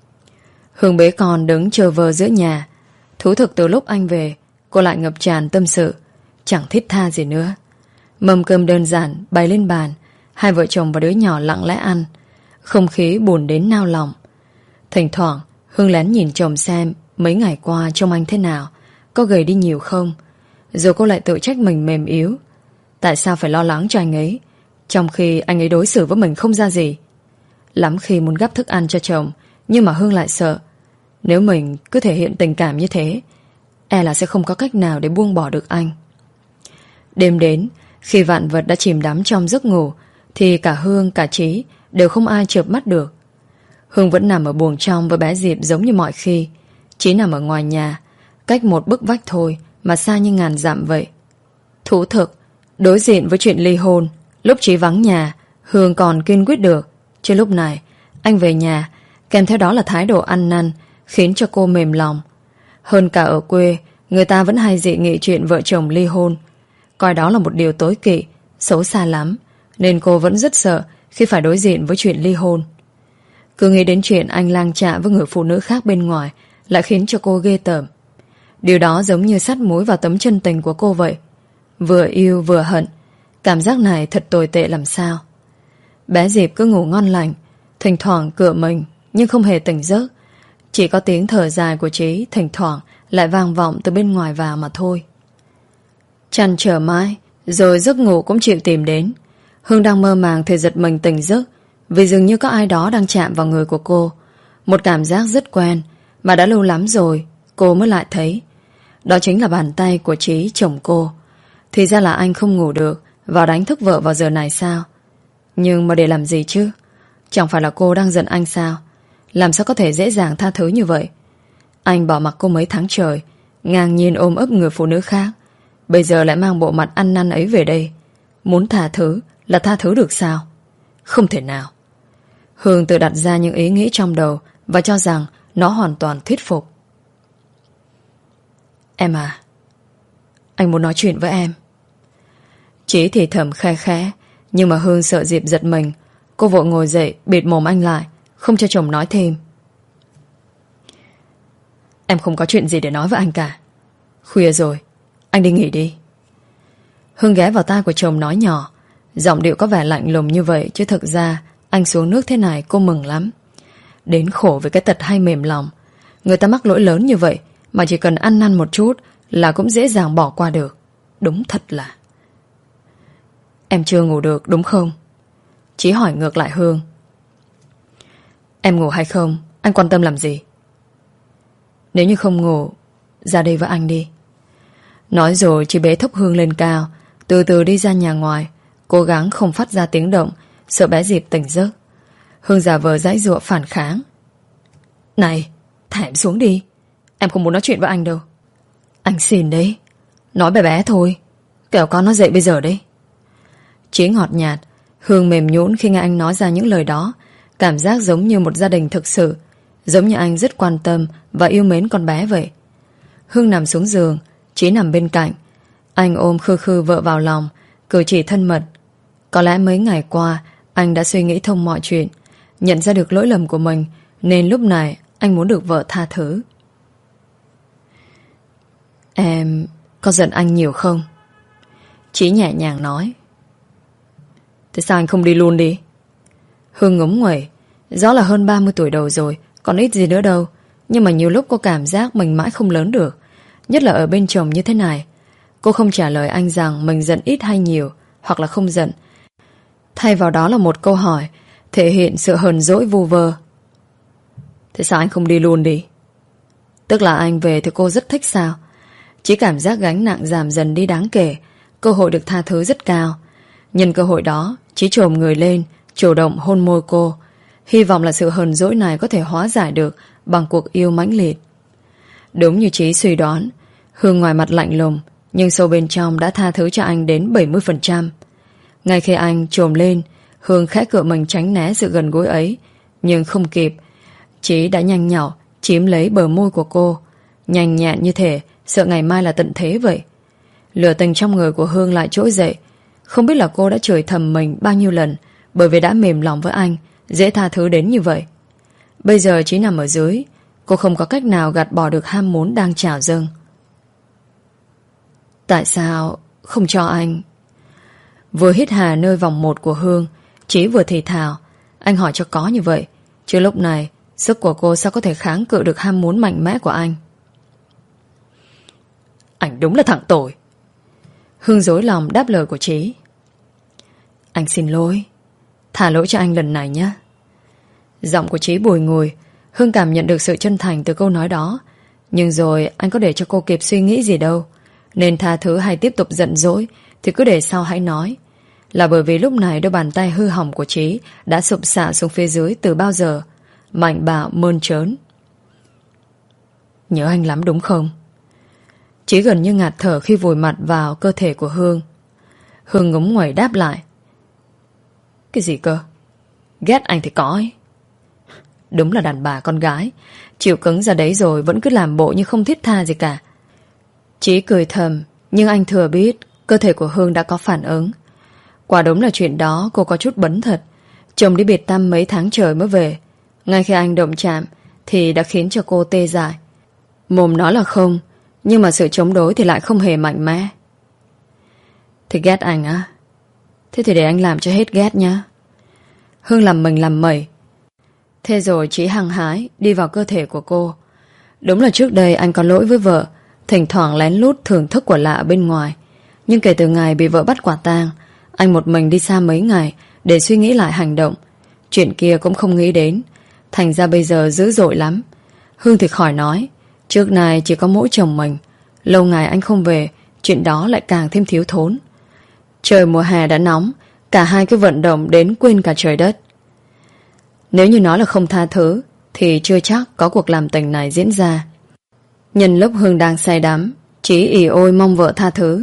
[SPEAKER 1] Hương bế con đứng chờ vờ giữa nhà. Thú thực từ lúc anh về, cô lại ngập tràn tâm sự, chẳng thiết tha gì nữa. Mâm cơm đơn giản bày lên bàn. Hai vợ chồng và đứa nhỏ lặng lẽ ăn. Không khí buồn đến nao lòng. Thỉnh thoảng Hương lén nhìn chồng xem mấy ngày qua trông anh thế nào, có gầy đi nhiều không. Rồi cô lại tự trách mình mềm yếu. Tại sao phải lo lắng cho anh ấy, trong khi anh ấy đối xử với mình không ra gì. Lắm khi muốn gắp thức ăn cho chồng, nhưng mà Hương lại sợ nếu mình cứ thể hiện tình cảm như thế, e là sẽ không có cách nào để buông bỏ được anh. Đêm đến, khi vạn vật đã chìm đắm trong giấc ngủ, thì cả Hương cả Chí đều không ai chợp mắt được. Hương vẫn nằm ở buồng trong với bé Diệp giống như mọi khi. Chí nằm ở ngoài nhà, cách một bức vách thôi mà xa như ngàn dặm vậy. Thú thực, đối diện với chuyện ly hôn, lúc Chí vắng nhà, Hương còn kiên quyết được. Chứ lúc này, anh về nhà, kèm theo đó là thái độ ăn năn, khiến cho cô mềm lòng. Hơn cả ở quê, người ta vẫn hay dị nghị chuyện vợ chồng ly hôn, coi đó là một điều tối kỵ, xấu xa lắm. Nên cô vẫn rất sợ khi phải đối diện với chuyện ly hôn. Cứ nghĩ đến chuyện anh lang chạ với người phụ nữ khác bên ngoài lại khiến cho cô ghê tởm. Điều đó giống như sắt muối vào tấm chân tình của cô vậy. Vừa yêu vừa hận. Cảm giác này thật tồi tệ làm sao. Bé Diệp cứ ngủ ngon lành, thỉnh thoảng cựa mình nhưng không hề tỉnh giấc. Chỉ có tiếng thở dài của Chí thỉnh thoảng lại vang vọng từ bên ngoài vào mà thôi. Chăn trở mãi, rồi giấc ngủ cũng chịu tìm đến. Hương đang mơ màng thì giật mình tỉnh giấc, vì dường như có ai đó đang chạm vào người của cô. Một cảm giác rất quen, mà đã lâu lắm rồi cô mới lại thấy. Đó chính là bàn tay của Chí, chồng cô. Thì ra là anh không ngủ được, vào đánh thức vợ vào giờ này sao? Nhưng mà để làm gì chứ? Chẳng phải là cô đang giận anh sao? Làm sao có thể dễ dàng tha thứ như vậy? Anh bỏ mặc cô mấy tháng trời, ngang nhiên ôm ấp người phụ nữ khác, bây giờ lại mang bộ mặt ăn năn ấy về đây. Muốn tha thứ là tha thứ được sao? Không thể nào. Hương tự đặt ra những ý nghĩ trong đầu và cho rằng nó hoàn toàn thuyết phục. Em à, anh muốn nói chuyện với em. Chí thì thầm khe khẽ, nhưng mà Hương sợ dịp giật mình. Cô vội ngồi dậy bịt mồm anh lại, không cho chồng nói thêm. Em không có chuyện gì để nói với anh cả. Khuya rồi, anh đi nghỉ đi. Hương ghé vào tai của chồng nói nhỏ, giọng điệu có vẻ lạnh lùng như vậy, chứ thực ra anh xuống nước thế này cô mừng lắm. Đến khổ với cái tật hay mềm lòng. Người ta mắc lỗi lớn như vậy mà chỉ cần ăn năn một chút là cũng dễ dàng bỏ qua được. Đúng thật là. Em chưa ngủ được đúng không? Chí hỏi ngược lại Hương. Em ngủ hay không, anh quan tâm làm gì? Nếu như không ngủ, ra đây với anh đi. Nói rồi Chí bế thốc Hương lên cao, từ từ đi ra nhà ngoài, cố gắng không phát ra tiếng động, sợ bé dịp tỉnh giấc. Hương giả vờ giãy giụa phản kháng. Này, thả em xuống đi. Em không muốn nói chuyện với anh đâu. Anh xin đấy. Nói bé bé thôi, kẻo con nó dậy bây giờ đấy. Chí ngọt nhạt. Hương mềm nhũn khi nghe anh nói ra những lời đó, cảm giác giống như một gia đình thực sự, giống như anh rất quan tâm và yêu mến con bé vậy. Hương nằm xuống giường, Chí nằm bên cạnh. Anh ôm khư khư vợ vào lòng, cử chỉ thân mật. Có lẽ mấy ngày qua anh đã suy nghĩ thông mọi chuyện, nhận ra được lỗi lầm của mình, nên lúc này anh muốn được vợ tha thứ. Em có giận anh nhiều không? Chí nhẹ nhàng nói. Thế sao anh không đi luôn đi? Hương ngấm nguẩy. Rõ là hơn ba mươi tuổi đầu rồi, còn ít gì nữa đâu. Nhưng mà nhiều lúc cô cảm giác mình mãi không lớn được, nhất là ở bên chồng như thế này. Cô không trả lời anh rằng mình giận ít hay nhiều, hoặc là không giận. Thay vào đó là một câu hỏi thể hiện sự hờn dỗi vu vơ. Thế sao anh không đi luôn đi? Tức là anh về thì cô rất thích sao? Chỉ cảm giác gánh nặng giảm dần đi đáng kể, cơ hội được tha thứ rất cao. Nhân cơ hội đó, Chí chồm người lên, chủ động hôn môi cô. Hy vọng là sự hờn dỗi này có thể hóa giải được bằng cuộc yêu mãnh liệt. Đúng như Chí suy đoán, Hương ngoài mặt lạnh lùng, nhưng sâu bên trong đã tha thứ cho anh đến bảy mươi phần trăm. Ngay khi anh chồm lên, Hương khẽ cựa mình tránh né sự gần gũi ấy, nhưng không kịp. Chí đã nhanh nhỏ chiếm lấy bờ môi của cô, nhanh nhẹn như thể sợ ngày mai là tận thế vậy. Lửa tình trong người của Hương lại trỗi dậy. Không biết là cô đã chửi thầm mình bao nhiêu lần, bởi vì đã mềm lòng với anh, dễ tha thứ đến như vậy. Bây giờ Chí nằm ở dưới, cô không có cách nào gạt bỏ được ham muốn đang trào dâng. Tại sao không cho anh? Vừa hít hà nơi vòng một của Hương, Chí vừa thì thào. Anh hỏi cho có như vậy, chứ lúc này sức của cô sao có thể kháng cự được ham muốn mạnh mẽ của anh. Anh đúng là thằng tồi. Hương dối lòng đáp lời của Chí. Anh xin lỗi, thả lỗi cho anh lần này nhé. Giọng của Chí bùi ngùi. Hương cảm nhận được sự chân thành từ câu nói đó. Nhưng rồi anh có để cho cô kịp suy nghĩ gì đâu. Nên tha thứ hay tiếp tục giận dỗi thì cứ để sau hãy nói. Là bởi vì lúc này đôi bàn tay hư hỏng của Chí đã sụp xạ xuống phía dưới từ bao giờ. Mạnh bạo mơn trớn. Nhớ anh lắm đúng không? Chí gần như ngạt thở khi vùi mặt vào cơ thể của Hương. Hương ngúng nguẩy đáp lại. Cái gì cơ? Ghét anh thì có ấy. Đúng là đàn bà con gái, chịu cứng ra đấy rồi vẫn cứ làm bộ như không thiết tha gì cả. Chí cười thầm, nhưng anh thừa biết cơ thể của Hương đã có phản ứng. Quả đúng là chuyện đó cô có chút bấn thật. Chồng đi biệt tăm mấy tháng trời mới về. Ngay khi anh động chạm thì đã khiến cho cô tê dại. Mồm nói là không, nhưng mà sự chống đối thì lại không hề mạnh mẽ. Thì ghét anh á? Thế thì để anh làm cho hết ghét nhá. Hương làm mình làm mẩy. Thế rồi Chí hăng hái đi vào cơ thể của cô. Đúng là trước đây anh có lỗi với vợ, thỉnh thoảng lén lút thưởng thức quả lạ ở bên ngoài. Nhưng kể từ ngày bị vợ bắt quả tang, anh một mình đi xa mấy ngày để suy nghĩ lại hành động. Chuyện kia cũng không nghĩ đến, thành ra bây giờ dữ dội lắm. Hương thì khỏi nói, trước này chỉ có mỗi chồng mình. Lâu ngày anh không về, chuyện đó lại càng thêm thiếu thốn. Trời mùa hè đã nóng, cả hai cứ vận động đến quên cả trời đất. Nếu như nói là không tha thứ thì chưa chắc có cuộc làm tình này diễn ra. Nhân lúc Hương đang say đắm, chỉ ì ôi mong vợ tha thứ.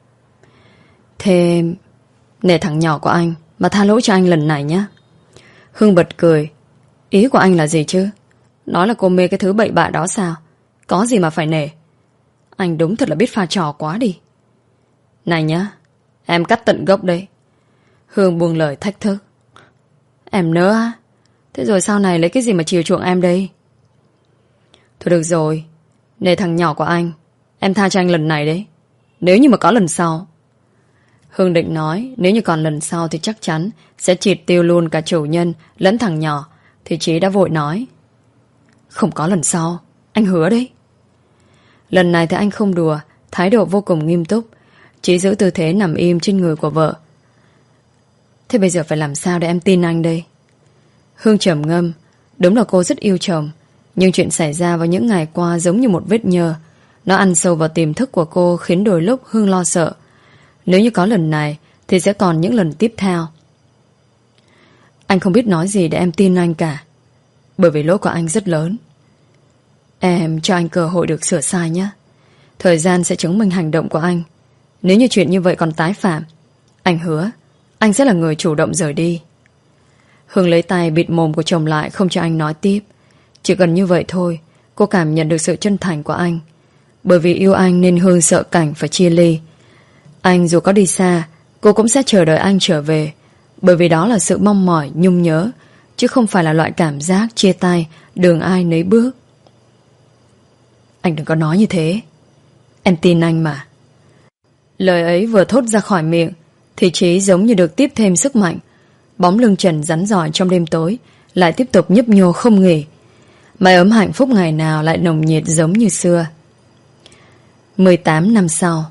[SPEAKER 1] Thế nể thằng nhỏ của anh mà tha lỗi cho anh lần này nhé. Hương bật cười. Ý của anh là gì chứ? Nói là cô mê cái thứ bậy bạ đó sao? Có gì mà phải nể. Anh đúng thật là biết pha trò quá đi. Này nhá, em cắt tận gốc đây. Hương buông lời thách thức. Em nỡ á? Thế rồi sau này lấy cái gì mà chiều chuộng em đây? Thôi được rồi, nể thằng nhỏ của anh, em tha cho anh lần này đấy. Nếu như mà có lần sau. Hương định nói nếu như còn lần sau thì chắc chắn sẽ triệt tiêu luôn cả chủ nhân lẫn thằng nhỏ, thì Chí đã vội nói. Không có lần sau, anh hứa đấy. Lần này thì anh không đùa, thái độ vô cùng nghiêm túc. Chí giữ tư thế nằm im trên người của vợ. Thế bây giờ phải làm sao để em tin anh đây? Hương trầm ngâm. Đúng là cô rất yêu chồng, nhưng chuyện xảy ra vào những ngày qua giống như một vết nhơ. Nó ăn sâu vào tiềm thức của cô, khiến đôi lúc Hương lo sợ. Nếu như có lần này thì sẽ còn những lần tiếp theo. Anh không biết nói gì để em tin anh cả, bởi vì lỗi của anh rất lớn. Em cho anh cơ hội được sửa sai nhé. Thời gian sẽ chứng minh hành động của anh. Nếu như chuyện như vậy còn tái phạm, anh hứa anh sẽ là người chủ động rời đi. Hương lấy tay bịt mồm của chồng lại, không cho anh nói tiếp. Chỉ cần như vậy thôi, cô cảm nhận được sự chân thành của anh. Bởi vì yêu anh nên Hương sợ cảnh phải chia ly. Anh dù có đi xa, cô cũng sẽ chờ đợi anh trở về. Bởi vì đó là sự mong mỏi, nhung nhớ, chứ không phải là loại cảm giác chia tay, đường ai nấy bước. Anh đừng có nói như thế. Em tin anh mà. Lời ấy vừa thốt ra khỏi miệng thì Chí giống như được tiếp thêm sức mạnh. Bóng lưng trần rắn rỏi trong đêm tối lại tiếp tục nhấp nhô không nghỉ. Mái ấm hạnh phúc ngày nào lại nồng nhiệt giống như xưa. mười tám năm sau.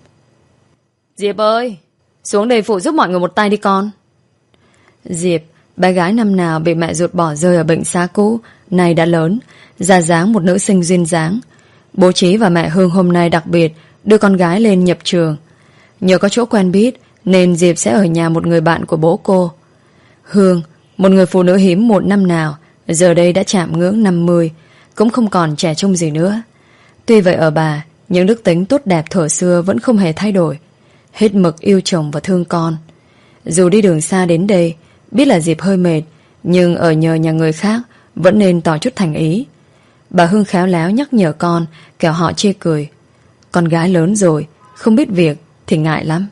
[SPEAKER 1] Diệp ơi, xuống đây phụ giúp mọi người một tay đi con. Diệp, bé gái năm nào bị mẹ ruột bỏ rơi ở bệnh xá cũ, nay đã lớn, ra dáng một nữ sinh duyên dáng. Bố Chí và mẹ Hương hôm nay đặc biệt đưa con gái lên nhập trường. Nhờ có chỗ quen biết nên Diệp sẽ ở nhà một người bạn của bố cô. Hương, một người phụ nữ hiếm một năm nào, giờ đây đã chạm ngưỡng năm mươi, cũng không còn trẻ trung gì nữa. Tuy vậy ở bà, những đức tính tốt đẹp thuở xưa vẫn không hề thay đổi. Hết mực yêu chồng và thương con. Dù đi đường xa đến đây, biết là Diệp hơi mệt, nhưng ở nhờ nhà người khác vẫn nên tỏ chút thành ý. Bà Hương khéo léo nhắc nhở con, kẻo họ chê cười. Con gái lớn rồi, không biết việc thì ngại lắm.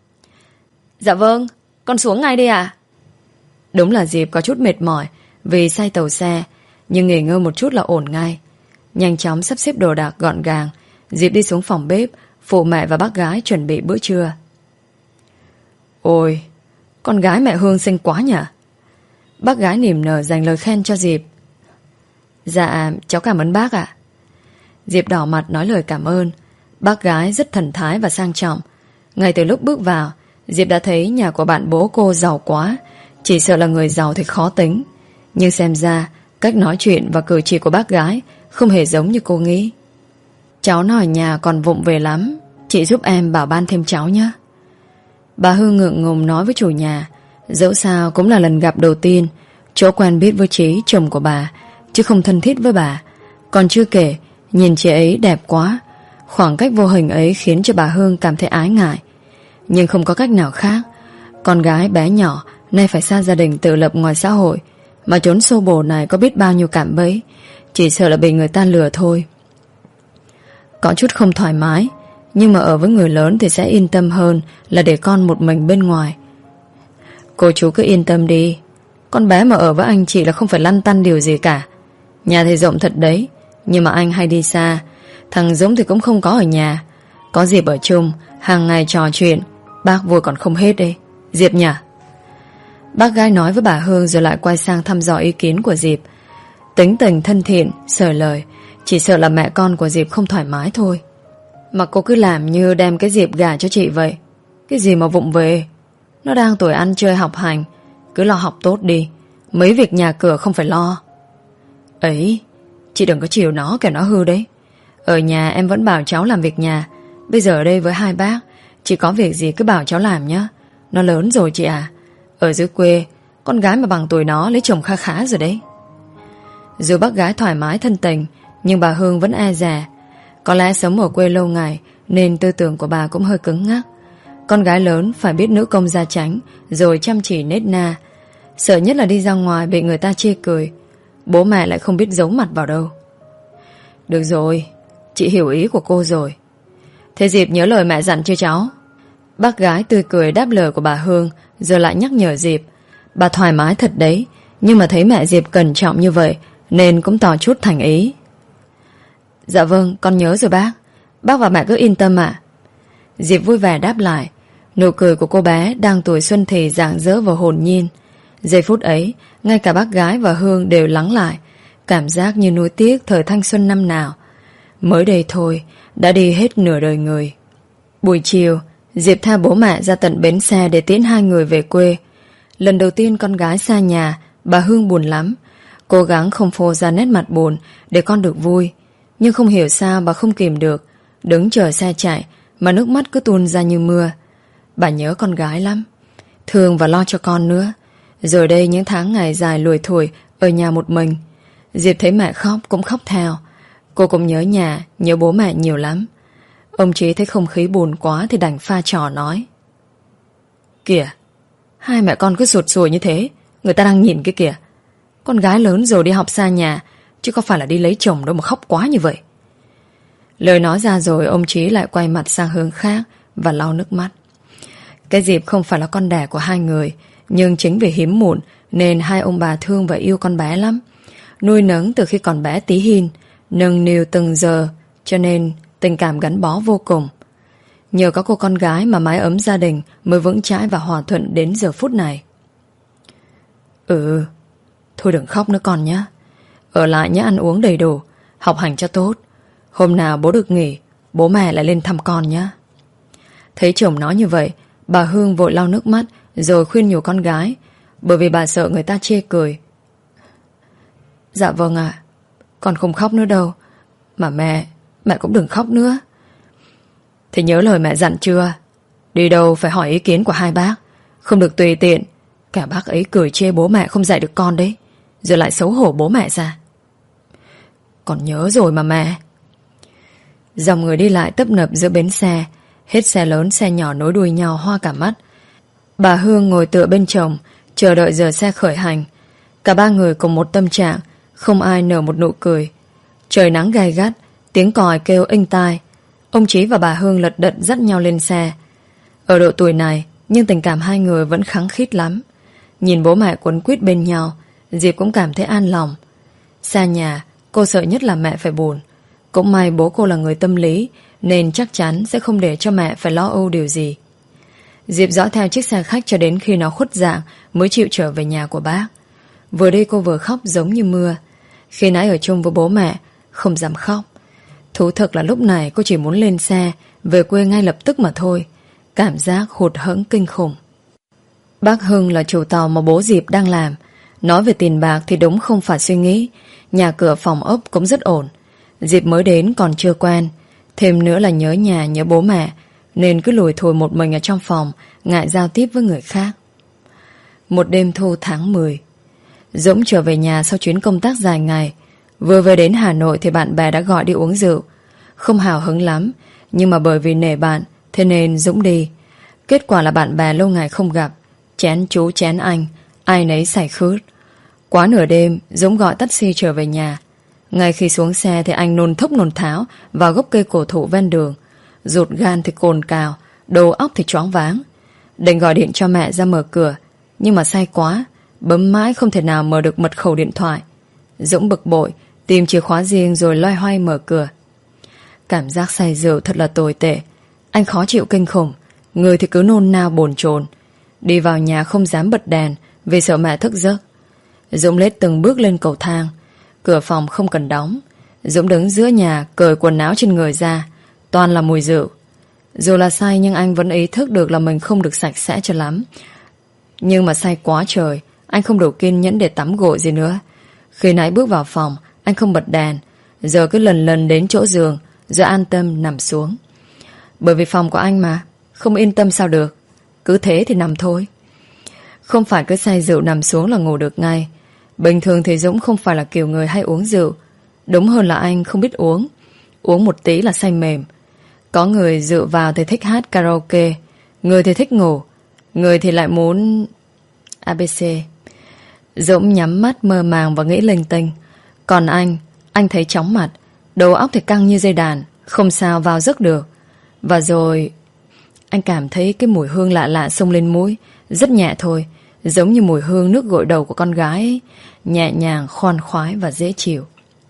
[SPEAKER 1] Dạ vâng, con xuống ngay đi ạ. Đúng là Diệp có chút mệt mỏi vì say tàu xe, nhưng nghỉ ngơi một chút là ổn ngay. Nhanh chóng sắp xếp đồ đạc gọn gàng, Diệp đi xuống phòng bếp phụ mẹ và bác gái chuẩn bị bữa trưa. Ôi, con gái mẹ Hương xinh quá nhỉ. Bác gái niềm nở dành lời khen cho Diệp. Dạ, cháu cảm ơn bác ạ. Diệp đỏ mặt nói lời cảm ơn. Bác gái rất thần thái và sang trọng. Ngay từ lúc bước vào, Diệp đã thấy nhà của bạn bố cô giàu quá. Chỉ sợ là người giàu thì khó tính. Nhưng xem ra cách nói chuyện và cử chỉ của bác gái không hề giống như cô nghĩ. Cháu nói ở nhà còn vụng về lắm, chị giúp em bảo ban thêm cháu nhé. Bà Hương ngượng ngùng nói với chủ nhà. Dẫu sao cũng là lần gặp đầu tiên, chỗ quen biết với Chí, chồng của bà, chứ không thân thiết với bà. Còn chưa kể, nhìn chị ấy đẹp quá. Khoảng cách vô hình ấy khiến cho bà Hương cảm thấy ái ngại. Nhưng không có cách nào khác. Con gái bé nhỏ nay phải xa gia đình tự lập ngoài xã hội, mà trốn xô bồ này có biết bao nhiêu cạm bẫy. Chỉ sợ là bị người ta lừa thôi. Có chút không thoải mái, nhưng mà ở với người lớn thì sẽ yên tâm hơn là để con một mình bên ngoài. Cô chú cứ yên tâm đi. Con bé mà ở với anh chị là không phải lăn tăn điều gì cả. Nhà thì rộng thật đấy, nhưng mà anh hay đi xa. Thằng Dũng thì cũng không có ở nhà. Có Diệp ở chung, hàng ngày trò chuyện, bác vui còn không hết đấy. Diệp nhỉ? Bác gái nói với bà Hương rồi lại quay sang thăm dò ý kiến của Diệp. Tính tình thân thiện, sởi lời. Chỉ sợ là mẹ con của Diệp không thoải mái thôi. Mà cô cứ làm như đem cái Diệp gả cho chị vậy. Cái gì mà vụng về. Nó đang tuổi ăn chơi học hành, cứ lo học tốt đi. Mấy việc nhà cửa không phải lo. Ấy, chị đừng có chiều nó kẻo nó hư đấy. Ở nhà em vẫn bảo cháu làm việc nhà. Bây giờ ở đây với hai bác, chị có việc gì cứ bảo cháu làm nhé. Nó lớn rồi chị à. Ở dưới quê Con gái mà bằng tuổi nó lấy chồng kha khá rồi đấy. Dù bác gái thoải mái thân tình, nhưng bà Hương vẫn e dè. Có lẽ sống ở quê lâu ngày nên tư tưởng của bà cũng hơi cứng ngắc. Con gái lớn phải biết nữ công gia chánh, rồi chăm chỉ nết na. Sợ nhất là đi ra ngoài bị người ta chê cười. Bố mẹ lại không biết giấu mặt vào đâu. Được rồi, chị hiểu ý của cô rồi. Thế Diệp nhớ lời mẹ dặn chưa cháu? Bác gái tươi cười đáp lời của bà Hương, rồi lại nhắc nhở Diệp. Bà thoải mái thật đấy, nhưng mà thấy mẹ Diệp cẩn trọng như vậy nên cũng tỏ chút thành ý. Dạ vâng, con nhớ rồi bác. Bác và mẹ cứ yên tâm ạ. Diệp vui vẻ đáp lại. Nụ cười của cô bé đang tuổi xuân thì rạng rỡ và hồn nhiên. Giây phút ấy, ngay cả bác gái và Hương đều lắng lại, cảm giác như nuối tiếc thời thanh xuân năm nào. Mới đây thôi, đã đi hết nửa đời người. Buổi chiều, Diệp theo bố mẹ ra tận bến xe để tiễn hai người về quê. Lần đầu tiên con gái xa nhà, bà Hương buồn lắm. Cố gắng không phô ra nét mặt buồn để con được vui. Nhưng không hiểu sao bà không kìm được, đứng chờ xe chạy mà nước mắt cứ tuôn ra như mưa. Bà nhớ con gái lắm, thương và lo cho con nữa. Rồi đây những tháng ngày dài lủi thủi ở nhà một mình. Diệp thấy mẹ khóc cũng khóc theo. Cô cũng nhớ nhà, nhớ bố mẹ nhiều lắm. Ông Chí thấy không khí buồn quá thì đành pha trò nói. Kìa, hai mẹ con cứ sụt sùi như thế, người ta đang nhìn cái kìa. Con gái lớn rồi đi học xa nhà, chứ có phải là đi lấy chồng đâu mà khóc quá như vậy. Lời nói ra rồi ông Chí lại quay mặt sang hướng khác và lau nước mắt. Cái Diệp không phải là con đẻ của hai người, nhưng chính vì hiếm muộn nên hai ông bà thương và yêu con bé lắm. Nuôi nấng từ khi còn bé tí hin, nâng niu từng giờ, cho nên tình cảm gắn bó vô cùng. Nhờ có cô con gái mà mái ấm gia đình mới vững chãi và hòa thuận đến giờ phút này. Ừ, thôi đừng khóc nữa con nhé. Ở lại nhé, ăn uống đầy đủ, học hành cho tốt. Hôm nào bố được nghỉ, bố mẹ lại lên thăm con nhé. Thấy chồng nói như vậy, bà Hương vội lau nước mắt rồi khuyên nhủ con gái, bởi vì bà sợ người ta chê cười. Dạ vâng ạ, à, con không khóc nữa đâu. Mà mẹ, mẹ cũng đừng khóc nữa. Thì nhớ lời mẹ dặn chưa? Đi đâu phải hỏi ý kiến của hai bác, không được tùy tiện. Cả bác ấy cười chê bố mẹ không dạy được con đấy, rồi lại xấu hổ bố mẹ ra. Con nhớ rồi mà mẹ. Dòng người đi lại tấp nập giữa bến xe. Hết xe lớn xe nhỏ nối đuôi nhau hoa cả mắt. Bà Hương ngồi tựa bên chồng, chờ đợi giờ xe khởi hành. Cả ba người cùng một tâm trạng, không ai nở một nụ cười. Trời nắng gay gắt, tiếng còi kêu inh tai. Ông Chí và bà Hương lật đật dắt nhau lên xe. Ở độ tuổi này, nhưng tình cảm hai người vẫn khăng khít lắm. Nhìn bố mẹ quấn quýt bên nhau, Diệp cũng cảm thấy an lòng. Xa nhà, cô sợ nhất là mẹ phải buồn. Cũng may bố cô là người tâm lý, nên chắc chắn sẽ không để cho mẹ phải lo âu điều gì. Diệp dõi theo chiếc xe khách cho đến khi nó khuất dạng mới chịu trở về nhà của bác. Vừa đi cô vừa khóc giống như mưa. Khi nãy ở chung với bố mẹ, không dám khóc. Thú thực là lúc này cô chỉ muốn lên xe về quê ngay lập tức mà thôi. Cảm giác hụt hẫng kinh khủng. Bác Hưng là chủ tàu mà bố Diệp đang làm. Nói về tiền bạc thì đúng không phải suy nghĩ. Nhà cửa phòng ốc cũng rất ổn. Diệp mới đến còn chưa quen. Thêm nữa là nhớ nhà nhớ bố mẹ, nên cứ lủi thủi một mình ở trong phòng, ngại giao tiếp với người khác. Một đêm thu tháng mười, Dũng trở về nhà sau chuyến công tác dài ngày. Vừa về đến Hà Nội thì bạn bè đã gọi đi uống rượu. Không hào hứng lắm, nhưng mà bởi vì nể bạn, thế nên Dũng đi. Kết quả là bạn bè lâu ngày không gặp, chén chú chén anh, ai nấy say khướt. Quá nửa đêm, Dũng gọi taxi trở về nhà. Ngay khi xuống xe thì anh nôn thốc nôn tháo vào gốc cây cổ thụ ven đường. Ruột gan thì cồn cào, đầu óc thì choáng váng. Định gọi điện cho mẹ ra mở cửa, nhưng mà say quá, bấm mãi không thể nào mở được mật khẩu điện thoại. Dũng bực bội, tìm chìa khóa riêng rồi loay hoay mở cửa. Cảm giác say rượu thật là tồi tệ. Anh khó chịu kinh khủng, người thì cứ nôn nao bồn chồn. Đi vào nhà không dám bật đèn vì sợ mẹ thức giấc. Dũng lết từng bước lên cầu thang. Cửa phòng không cần đóng. Dũng đứng giữa nhà cởi quần áo trên người ra, toàn là mùi rượu. Dù là say nhưng anh vẫn ý thức được là mình không được sạch sẽ cho lắm. Nhưng mà say quá trời, anh không đủ kiên nhẫn để tắm gội gì nữa. Khi nãy bước vào phòng, anh không bật đèn, giờ cứ lần lần đến chỗ giường rồi an tâm nằm xuống. Bởi vì phòng của anh mà, không yên tâm sao được. Cứ thế thì nằm thôi. Không phải cứ say rượu nằm xuống là ngủ được ngay. Bình thường thì Dũng không phải là kiểu người hay uống rượu. Đúng hơn là anh không biết uống. Uống một tí là say mềm. Có người dựa vào thì thích hát karaoke, người thì thích ngủ, người thì lại muốn a bê xê. Dũng nhắm mắt mơ màng và nghĩ linh tinh. Còn anh, anh thấy chóng mặt, đầu óc thì căng như dây đàn, không sao vào giấc được. Và rồi anh cảm thấy cái mùi hương lạ lạ xông lên mũi, rất nhẹ thôi, giống như mùi hương nước gội đầu của con gái ấy, nhẹ nhàng, khoan khoái và dễ chịu.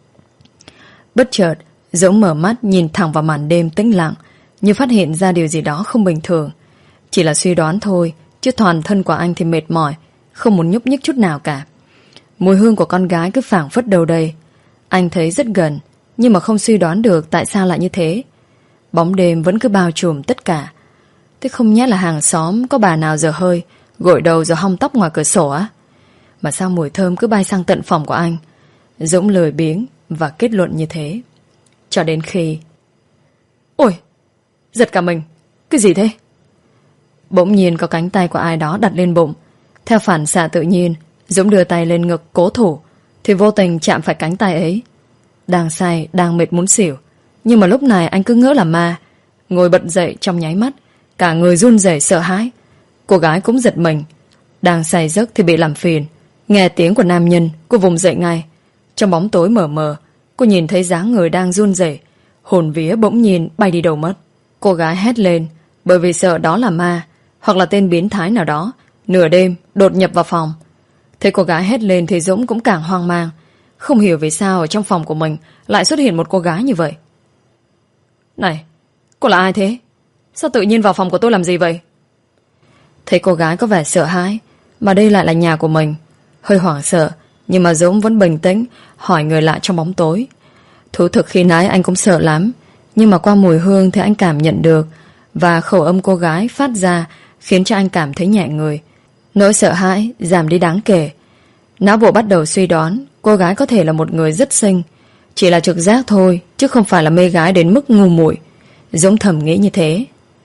[SPEAKER 1] Bất chợt Dũng mở mắt nhìn thẳng vào màn đêm tĩnh lặng, như phát hiện ra điều gì đó không bình thường. Chỉ là suy đoán thôi, chứ toàn thân của anh thì mệt mỏi, không muốn nhúc nhích chút nào cả. Mùi hương của con gái cứ phảng phất đâu đây. Anh thấy rất gần, nhưng mà không suy đoán được tại sao lại như thế. Bóng đêm vẫn cứ bao trùm tất cả. Thế không nhẽ là hàng xóm có bà nào dở hơi, gội đầu rồi hong tóc ngoài cửa sổ á? Mà sao mùi thơm cứ bay sang tận phòng của anh? Dũng lười biếng và kết luận như thế. Cho đến khi... Ôi! Giật cả mình! Cái gì thế? Bỗng nhiên có cánh tay của ai đó đặt lên bụng. Theo phản xạ tự nhiên, Dũng đưa tay lên ngực cố thủ, thì vô tình chạm phải cánh tay ấy. Đang say, đang mệt muốn xỉu, nhưng mà lúc này anh cứ ngỡ là ma. Ngồi bật dậy trong nháy mắt, cả người run rẩy sợ hãi. Cô gái cũng giật mình. Đang say giấc thì bị làm phiền. Nghe tiếng của nam nhân, cô vùng dậy ngay. Trong bóng tối mờ mờ, cô nhìn thấy dáng người đang run rẩy, hồn vía bỗng nhiên bay đi đâu mất. Cô gái hét lên, bởi vì sợ đó là ma, hoặc là tên biến thái nào đó, nửa đêm đột nhập vào phòng. Thấy cô gái hét lên thì Dũng cũng càng hoang mang, không hiểu vì sao ở trong phòng của mình lại xuất hiện một cô gái như vậy. Này, cô là ai thế? Sao tự nhiên vào phòng của tôi làm gì vậy? Thấy cô gái có vẻ sợ hãi, mà đây lại là nhà của mình, hơi hoảng sợ, nhưng mà Dũng vẫn bình tĩnh hỏi người lạ trong bóng tối. Thú thực khi nãy anh cũng sợ lắm, nhưng mà qua mùi hương thì anh cảm nhận được, và khẩu âm cô gái phát ra khiến cho anh cảm thấy nhẹ người. Nỗi sợ hãi giảm đi đáng kể. Não bộ bắt đầu suy đoán cô gái có thể là một người rất xinh, chỉ là trực giác thôi, chứ không phải là mê gái đến mức ngu muội. Dũng thầm nghĩ như thế.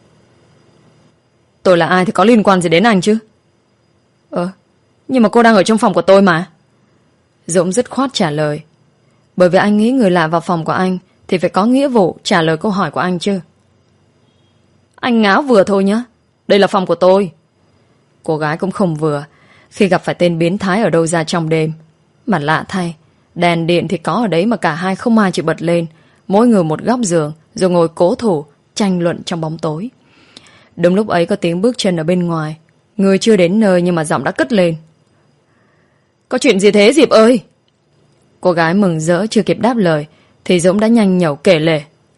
[SPEAKER 1] Tôi là ai thì có liên quan gì đến anh chứ? Ờ, nhưng mà cô đang ở trong phòng của tôi mà. Dũng dứt khoát trả lời. Bởi vì anh nghĩ người lạ vào phòng của anh thì phải có nghĩa vụ trả lời câu hỏi của anh chứ. Anh ngáo vừa thôi nhá. Đây là phòng của tôi. Cô gái cũng không vừa khi gặp phải tên biến thái ở đâu ra trong đêm. Mà lạ thay, đèn điện thì có ở đấy mà cả hai không ai chịu bật lên, mỗi người một góc giường, rồi ngồi cố thủ tranh luận trong bóng tối. Đúng lúc ấy có tiếng bước chân ở bên ngoài. Người chưa đến nơi nhưng mà giọng đã cất lên. Có chuyện gì thế Diệp ơi? Cô gái mừng rỡ chưa kịp đáp lời thì Dũng đã nhanh nhẩu kể lể.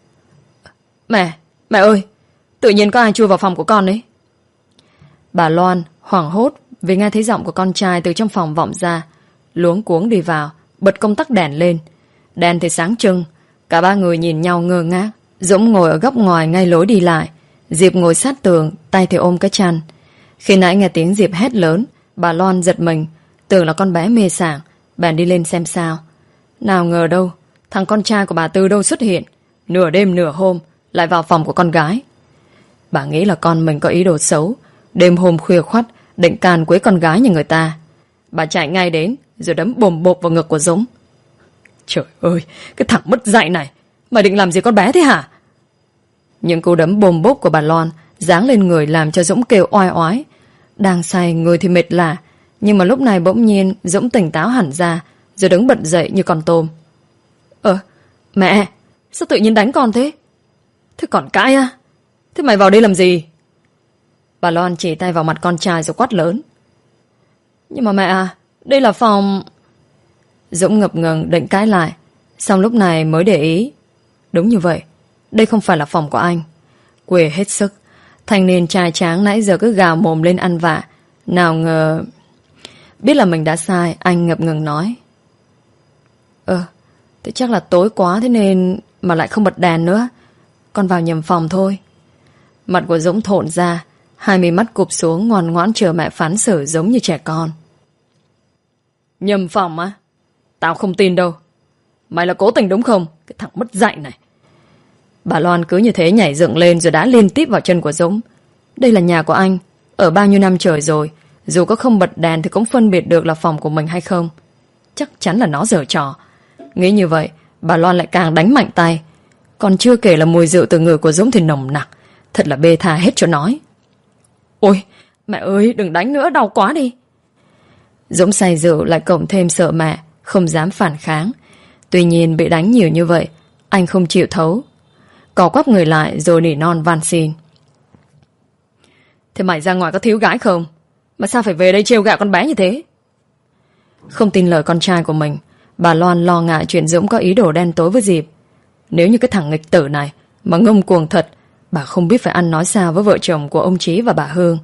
[SPEAKER 1] Mẹ, mẹ ơi, tự nhiên có ai chui vào phòng của con ấy. Bà Loan hoảng hốt vì nghe thấy giọng của con trai từ trong phòng vọng ra, luống cuống đi vào, bật công tắc đèn lên. Đèn thì sáng trưng. Cả ba người nhìn nhau ngơ ngác. Dũng ngồi ở góc ngoài ngay lối đi lại, Diệp ngồi sát tường, tay thì ôm cái chăn. Khi nãy nghe tiếng Diệp hét lớn, bà Loan giật mình, tưởng là con bé mê sảng, bèn đi lên xem sao. Nào ngờ đâu, thằng con trai của bà Tư đâu xuất hiện, nửa đêm nửa hôm lại vào phòng của con gái. Bà nghĩ là con mình có ý đồ xấu, đêm hôm khuya khoắt định càn quấy con gái nhà người ta. Bà chạy ngay đến rồi đấm bồm bộp vào ngực của Dũng. Trời ơi, cái thằng mất dạy này, mày định làm gì con bé thế hả? Những cú đấm bồm bốp của bà Loan giáng lên người làm cho Dũng kêu oai oái. Đang say người thì mệt lả, nhưng mà lúc này bỗng nhiên Dũng tỉnh táo hẳn ra, rồi đứng bật dậy như con tôm. Ờ, mẹ, sao tự nhiên đánh con thế? Thế còn cãi à? Thế mày vào đây làm gì? Bà Loan chỉ tay vào mặt con trai rồi quát lớn. Nhưng mà mẹ à, đây là phòng... Dũng ngập ngừng định cãi lại, xong lúc này mới để ý. Đúng như vậy, đây không phải là phòng của anh. Quê hết sức, thanh niên trai tráng nãy giờ cứ gào mồm lên ăn vạ. Nào ngờ... Biết là mình đã sai, anh ngập ngừng nói. Ờ, thế chắc là tối quá thế nên mà lại không bật đèn nữa. Con vào nhầm phòng thôi. Mặt của Dũng thộn ra, hai mí mắt cụp xuống ngoan ngoãn chờ mẹ phán xử giống như trẻ con. Nhầm phòng á? Tao không tin đâu. Mày là cố tình đúng không? Cái thằng mất dạy này. Bà Loan cứ như thế nhảy dựng lên rồi đá liên tiếp vào chân của Dũng. Đây là nhà của anh, ở bao nhiêu năm trời rồi, Dù có không bật đèn thì cũng phân biệt được là phòng của mình hay không. Chắc chắn là nó giở trò. Nghĩ như vậy, bà Loan lại càng đánh mạnh tay. Còn chưa kể là mùi rượu từ người của Dũng thì nồng nặc. Thật là bê tha hết chỗ nói. Ôi, mẹ ơi, đừng đánh nữa, đau quá đi. Dũng say rượu lại cộng thêm sợ mẹ, không dám phản kháng. Tuy nhiên bị đánh nhiều như vậy, anh không chịu thấu. Cò quắp người lại rồi nỉ non van xin. Thế mày ra ngoài có thiếu gái không? Mà sao phải về đây trêu gạo con bé như thế? Không tin lời con trai của mình, bà Loan lo ngại chuyện Dũng có ý đồ đen tối với Diệp. Nếu như cái thằng nghịch tử này mà ngông cuồng thật, bà không biết phải ăn nói sao với vợ chồng của ông Chí và bà Hương.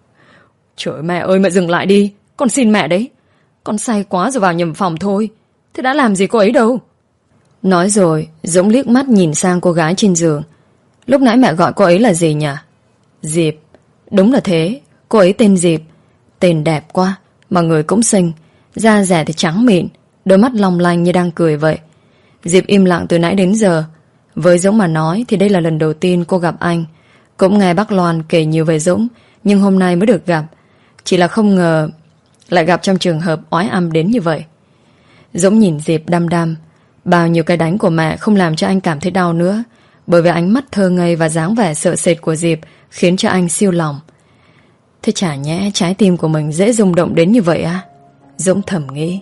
[SPEAKER 1] Trời mẹ ơi, mẹ dừng lại đi. Con xin mẹ đấy. Con say quá rồi vào nhầm phòng thôi. Thế đã làm gì cô ấy đâu. Nói rồi Dũng liếc mắt nhìn sang cô gái trên giường. Lúc nãy mẹ gọi cô ấy là gì nhỉ? Diệp. Đúng là thế, cô ấy tên Diệp. Tên đẹp quá, mà người cũng xinh. Da dẻ thì trắng mịn, đôi mắt long lanh như đang cười vậy. Diệp im lặng từ nãy đến giờ. Với Dũng mà nói thì đây là lần đầu tiên cô gặp anh. Cũng nghe bác Loan kể nhiều về Dũng, nhưng hôm nay mới được gặp. Chỉ là không ngờ lại gặp trong trường hợp oái âm đến như vậy. Dũng nhìn Diệp đăm đăm. Bao nhiêu cái đánh của mẹ không làm cho anh cảm thấy đau nữa, bởi vì ánh mắt thơ ngây và dáng vẻ sợ sệt của Diệp khiến cho anh siêu lòng. Thế chả nhẽ trái tim của mình dễ rung động đến như vậy à? Dũng thầm nghĩ.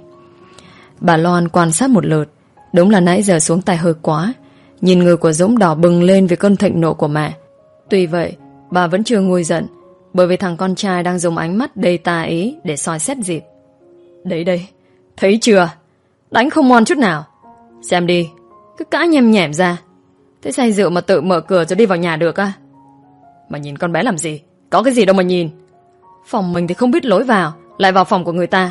[SPEAKER 1] Bà Loan quan sát một lượt. Đúng là nãy giờ xuống tay hơi quá. Nhìn người của Dũng đỏ bừng lên vì cơn thịnh nộ của mẹ. Tuy vậy bà vẫn chưa nguôi giận, bởi vì thằng con trai đang dùng ánh mắt đầy tà ý để soi xét Diệp. Đấy đây, thấy chưa? Đánh không ngoan chút nào. Xem đi, cứ cãi nhem nhẻm ra. Thế say rượu mà tự mở cửa rồi đi vào nhà được à? Mà nhìn con bé làm gì? Có cái gì đâu mà nhìn. Phòng mình thì không biết lối vào, lại vào phòng của người ta.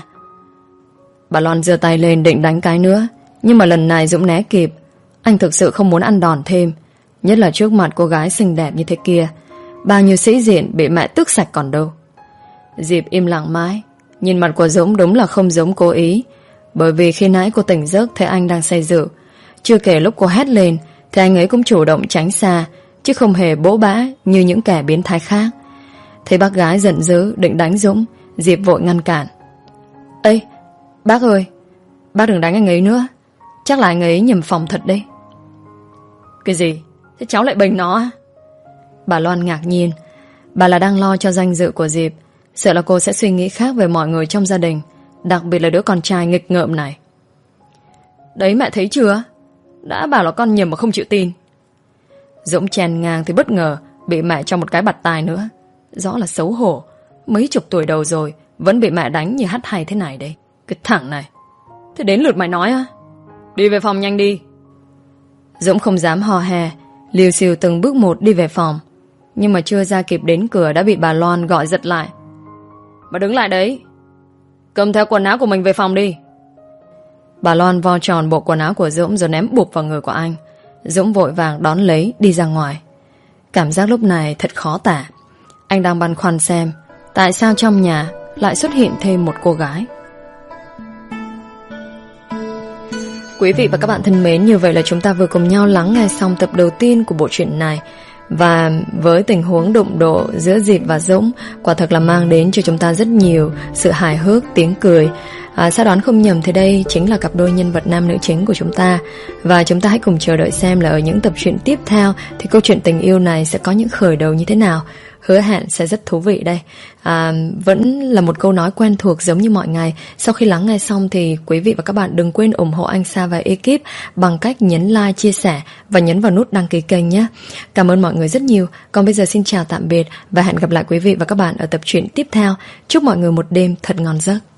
[SPEAKER 1] Bà Loan giơ tay lên định đánh cái nữa, nhưng mà lần này Dũng né kịp. Anh thực sự không muốn ăn đòn thêm, nhất là trước mặt cô gái xinh đẹp như thế kia. Bao nhiêu sĩ diện bị mẹ tước sạch còn đâu. Diệp im lặng mãi. Nhìn mặt của Dũng đúng là không giống cố ý, bởi vì khi nãy cô tỉnh giấc thấy anh đang say rượu. Chưa kể lúc cô hét lên thì anh ấy cũng chủ động tránh xa, chứ không hề bỗ bã như những kẻ biến thái khác. Thấy bác gái giận dữ định đánh Dũng, Diệp vội ngăn cản. Ê, bác ơi, bác đừng đánh anh ấy nữa. Chắc là anh ấy nhầm phòng thật đấy. Cái gì? Thế cháu lại bênh nó à? Bà Loan ngạc nhiên. Bà là đang lo cho danh dự của Diệp, sợ là cô sẽ suy nghĩ khác về mọi người trong gia đình, đặc biệt là đứa con trai nghịch ngợm này. Đấy mẹ thấy chưa? Đã bảo là con nhầm mà không chịu tin. Dũng chen ngang thì bất ngờ bị mẹ cho một cái bạt tai nữa. Rõ là xấu hổ. Mấy chục tuổi đầu rồi vẫn bị mẹ đánh như hắt hay thế này đây. Cái thằng này. Thế đến lượt mày nói á? Đi về phòng nhanh đi. Dũng không dám hò hè, liều xìu từng bước một đi về phòng. Nhưng mà chưa ra kịp đến cửa đã bị bà Loan gọi giật lại. Bà đứng lại đấy. Cầm theo quần áo của mình về phòng đi. Bà Loan vo tròn bộ quần áo của Dũng rồi ném bụp vào người của anh. Dũng vội vàng đón lấy đi ra ngoài. Cảm giác lúc này thật khó tả. Anh đang băn khoăn xem tại sao trong nhà lại xuất hiện thêm một cô gái. Quý vị và các bạn thân mến, như vậy là chúng ta vừa cùng nhau lắng nghe xong tập đầu tiên của bộ truyện này. Và với tình huống đụng độ giữa Diệp và Dũng, quả thật là mang đến cho chúng ta rất nhiều sự hài hước, tiếng cười. à, Sao đoán không nhầm thì đây chính là cặp đôi nhân vật nam nữ chính của chúng ta. Và chúng ta hãy cùng chờ đợi xem là ở những tập truyện tiếp theo thì câu chuyện tình yêu này sẽ có những khởi đầu như thế nào. Hứa hẹn sẽ rất thú vị đây. à, Vẫn là một câu nói quen thuộc giống như mọi ngày. Sau khi lắng nghe xong thì quý vị và các bạn đừng quên ủng hộ anh Sa và ekip bằng cách nhấn like, chia sẻ và nhấn vào nút đăng ký kênh nhé. Cảm ơn mọi người rất nhiều. Còn bây giờ xin chào tạm biệt và hẹn gặp lại quý vị và các bạn ở tập truyện tiếp theo. Chúc mọi người một đêm thật ngon giấc.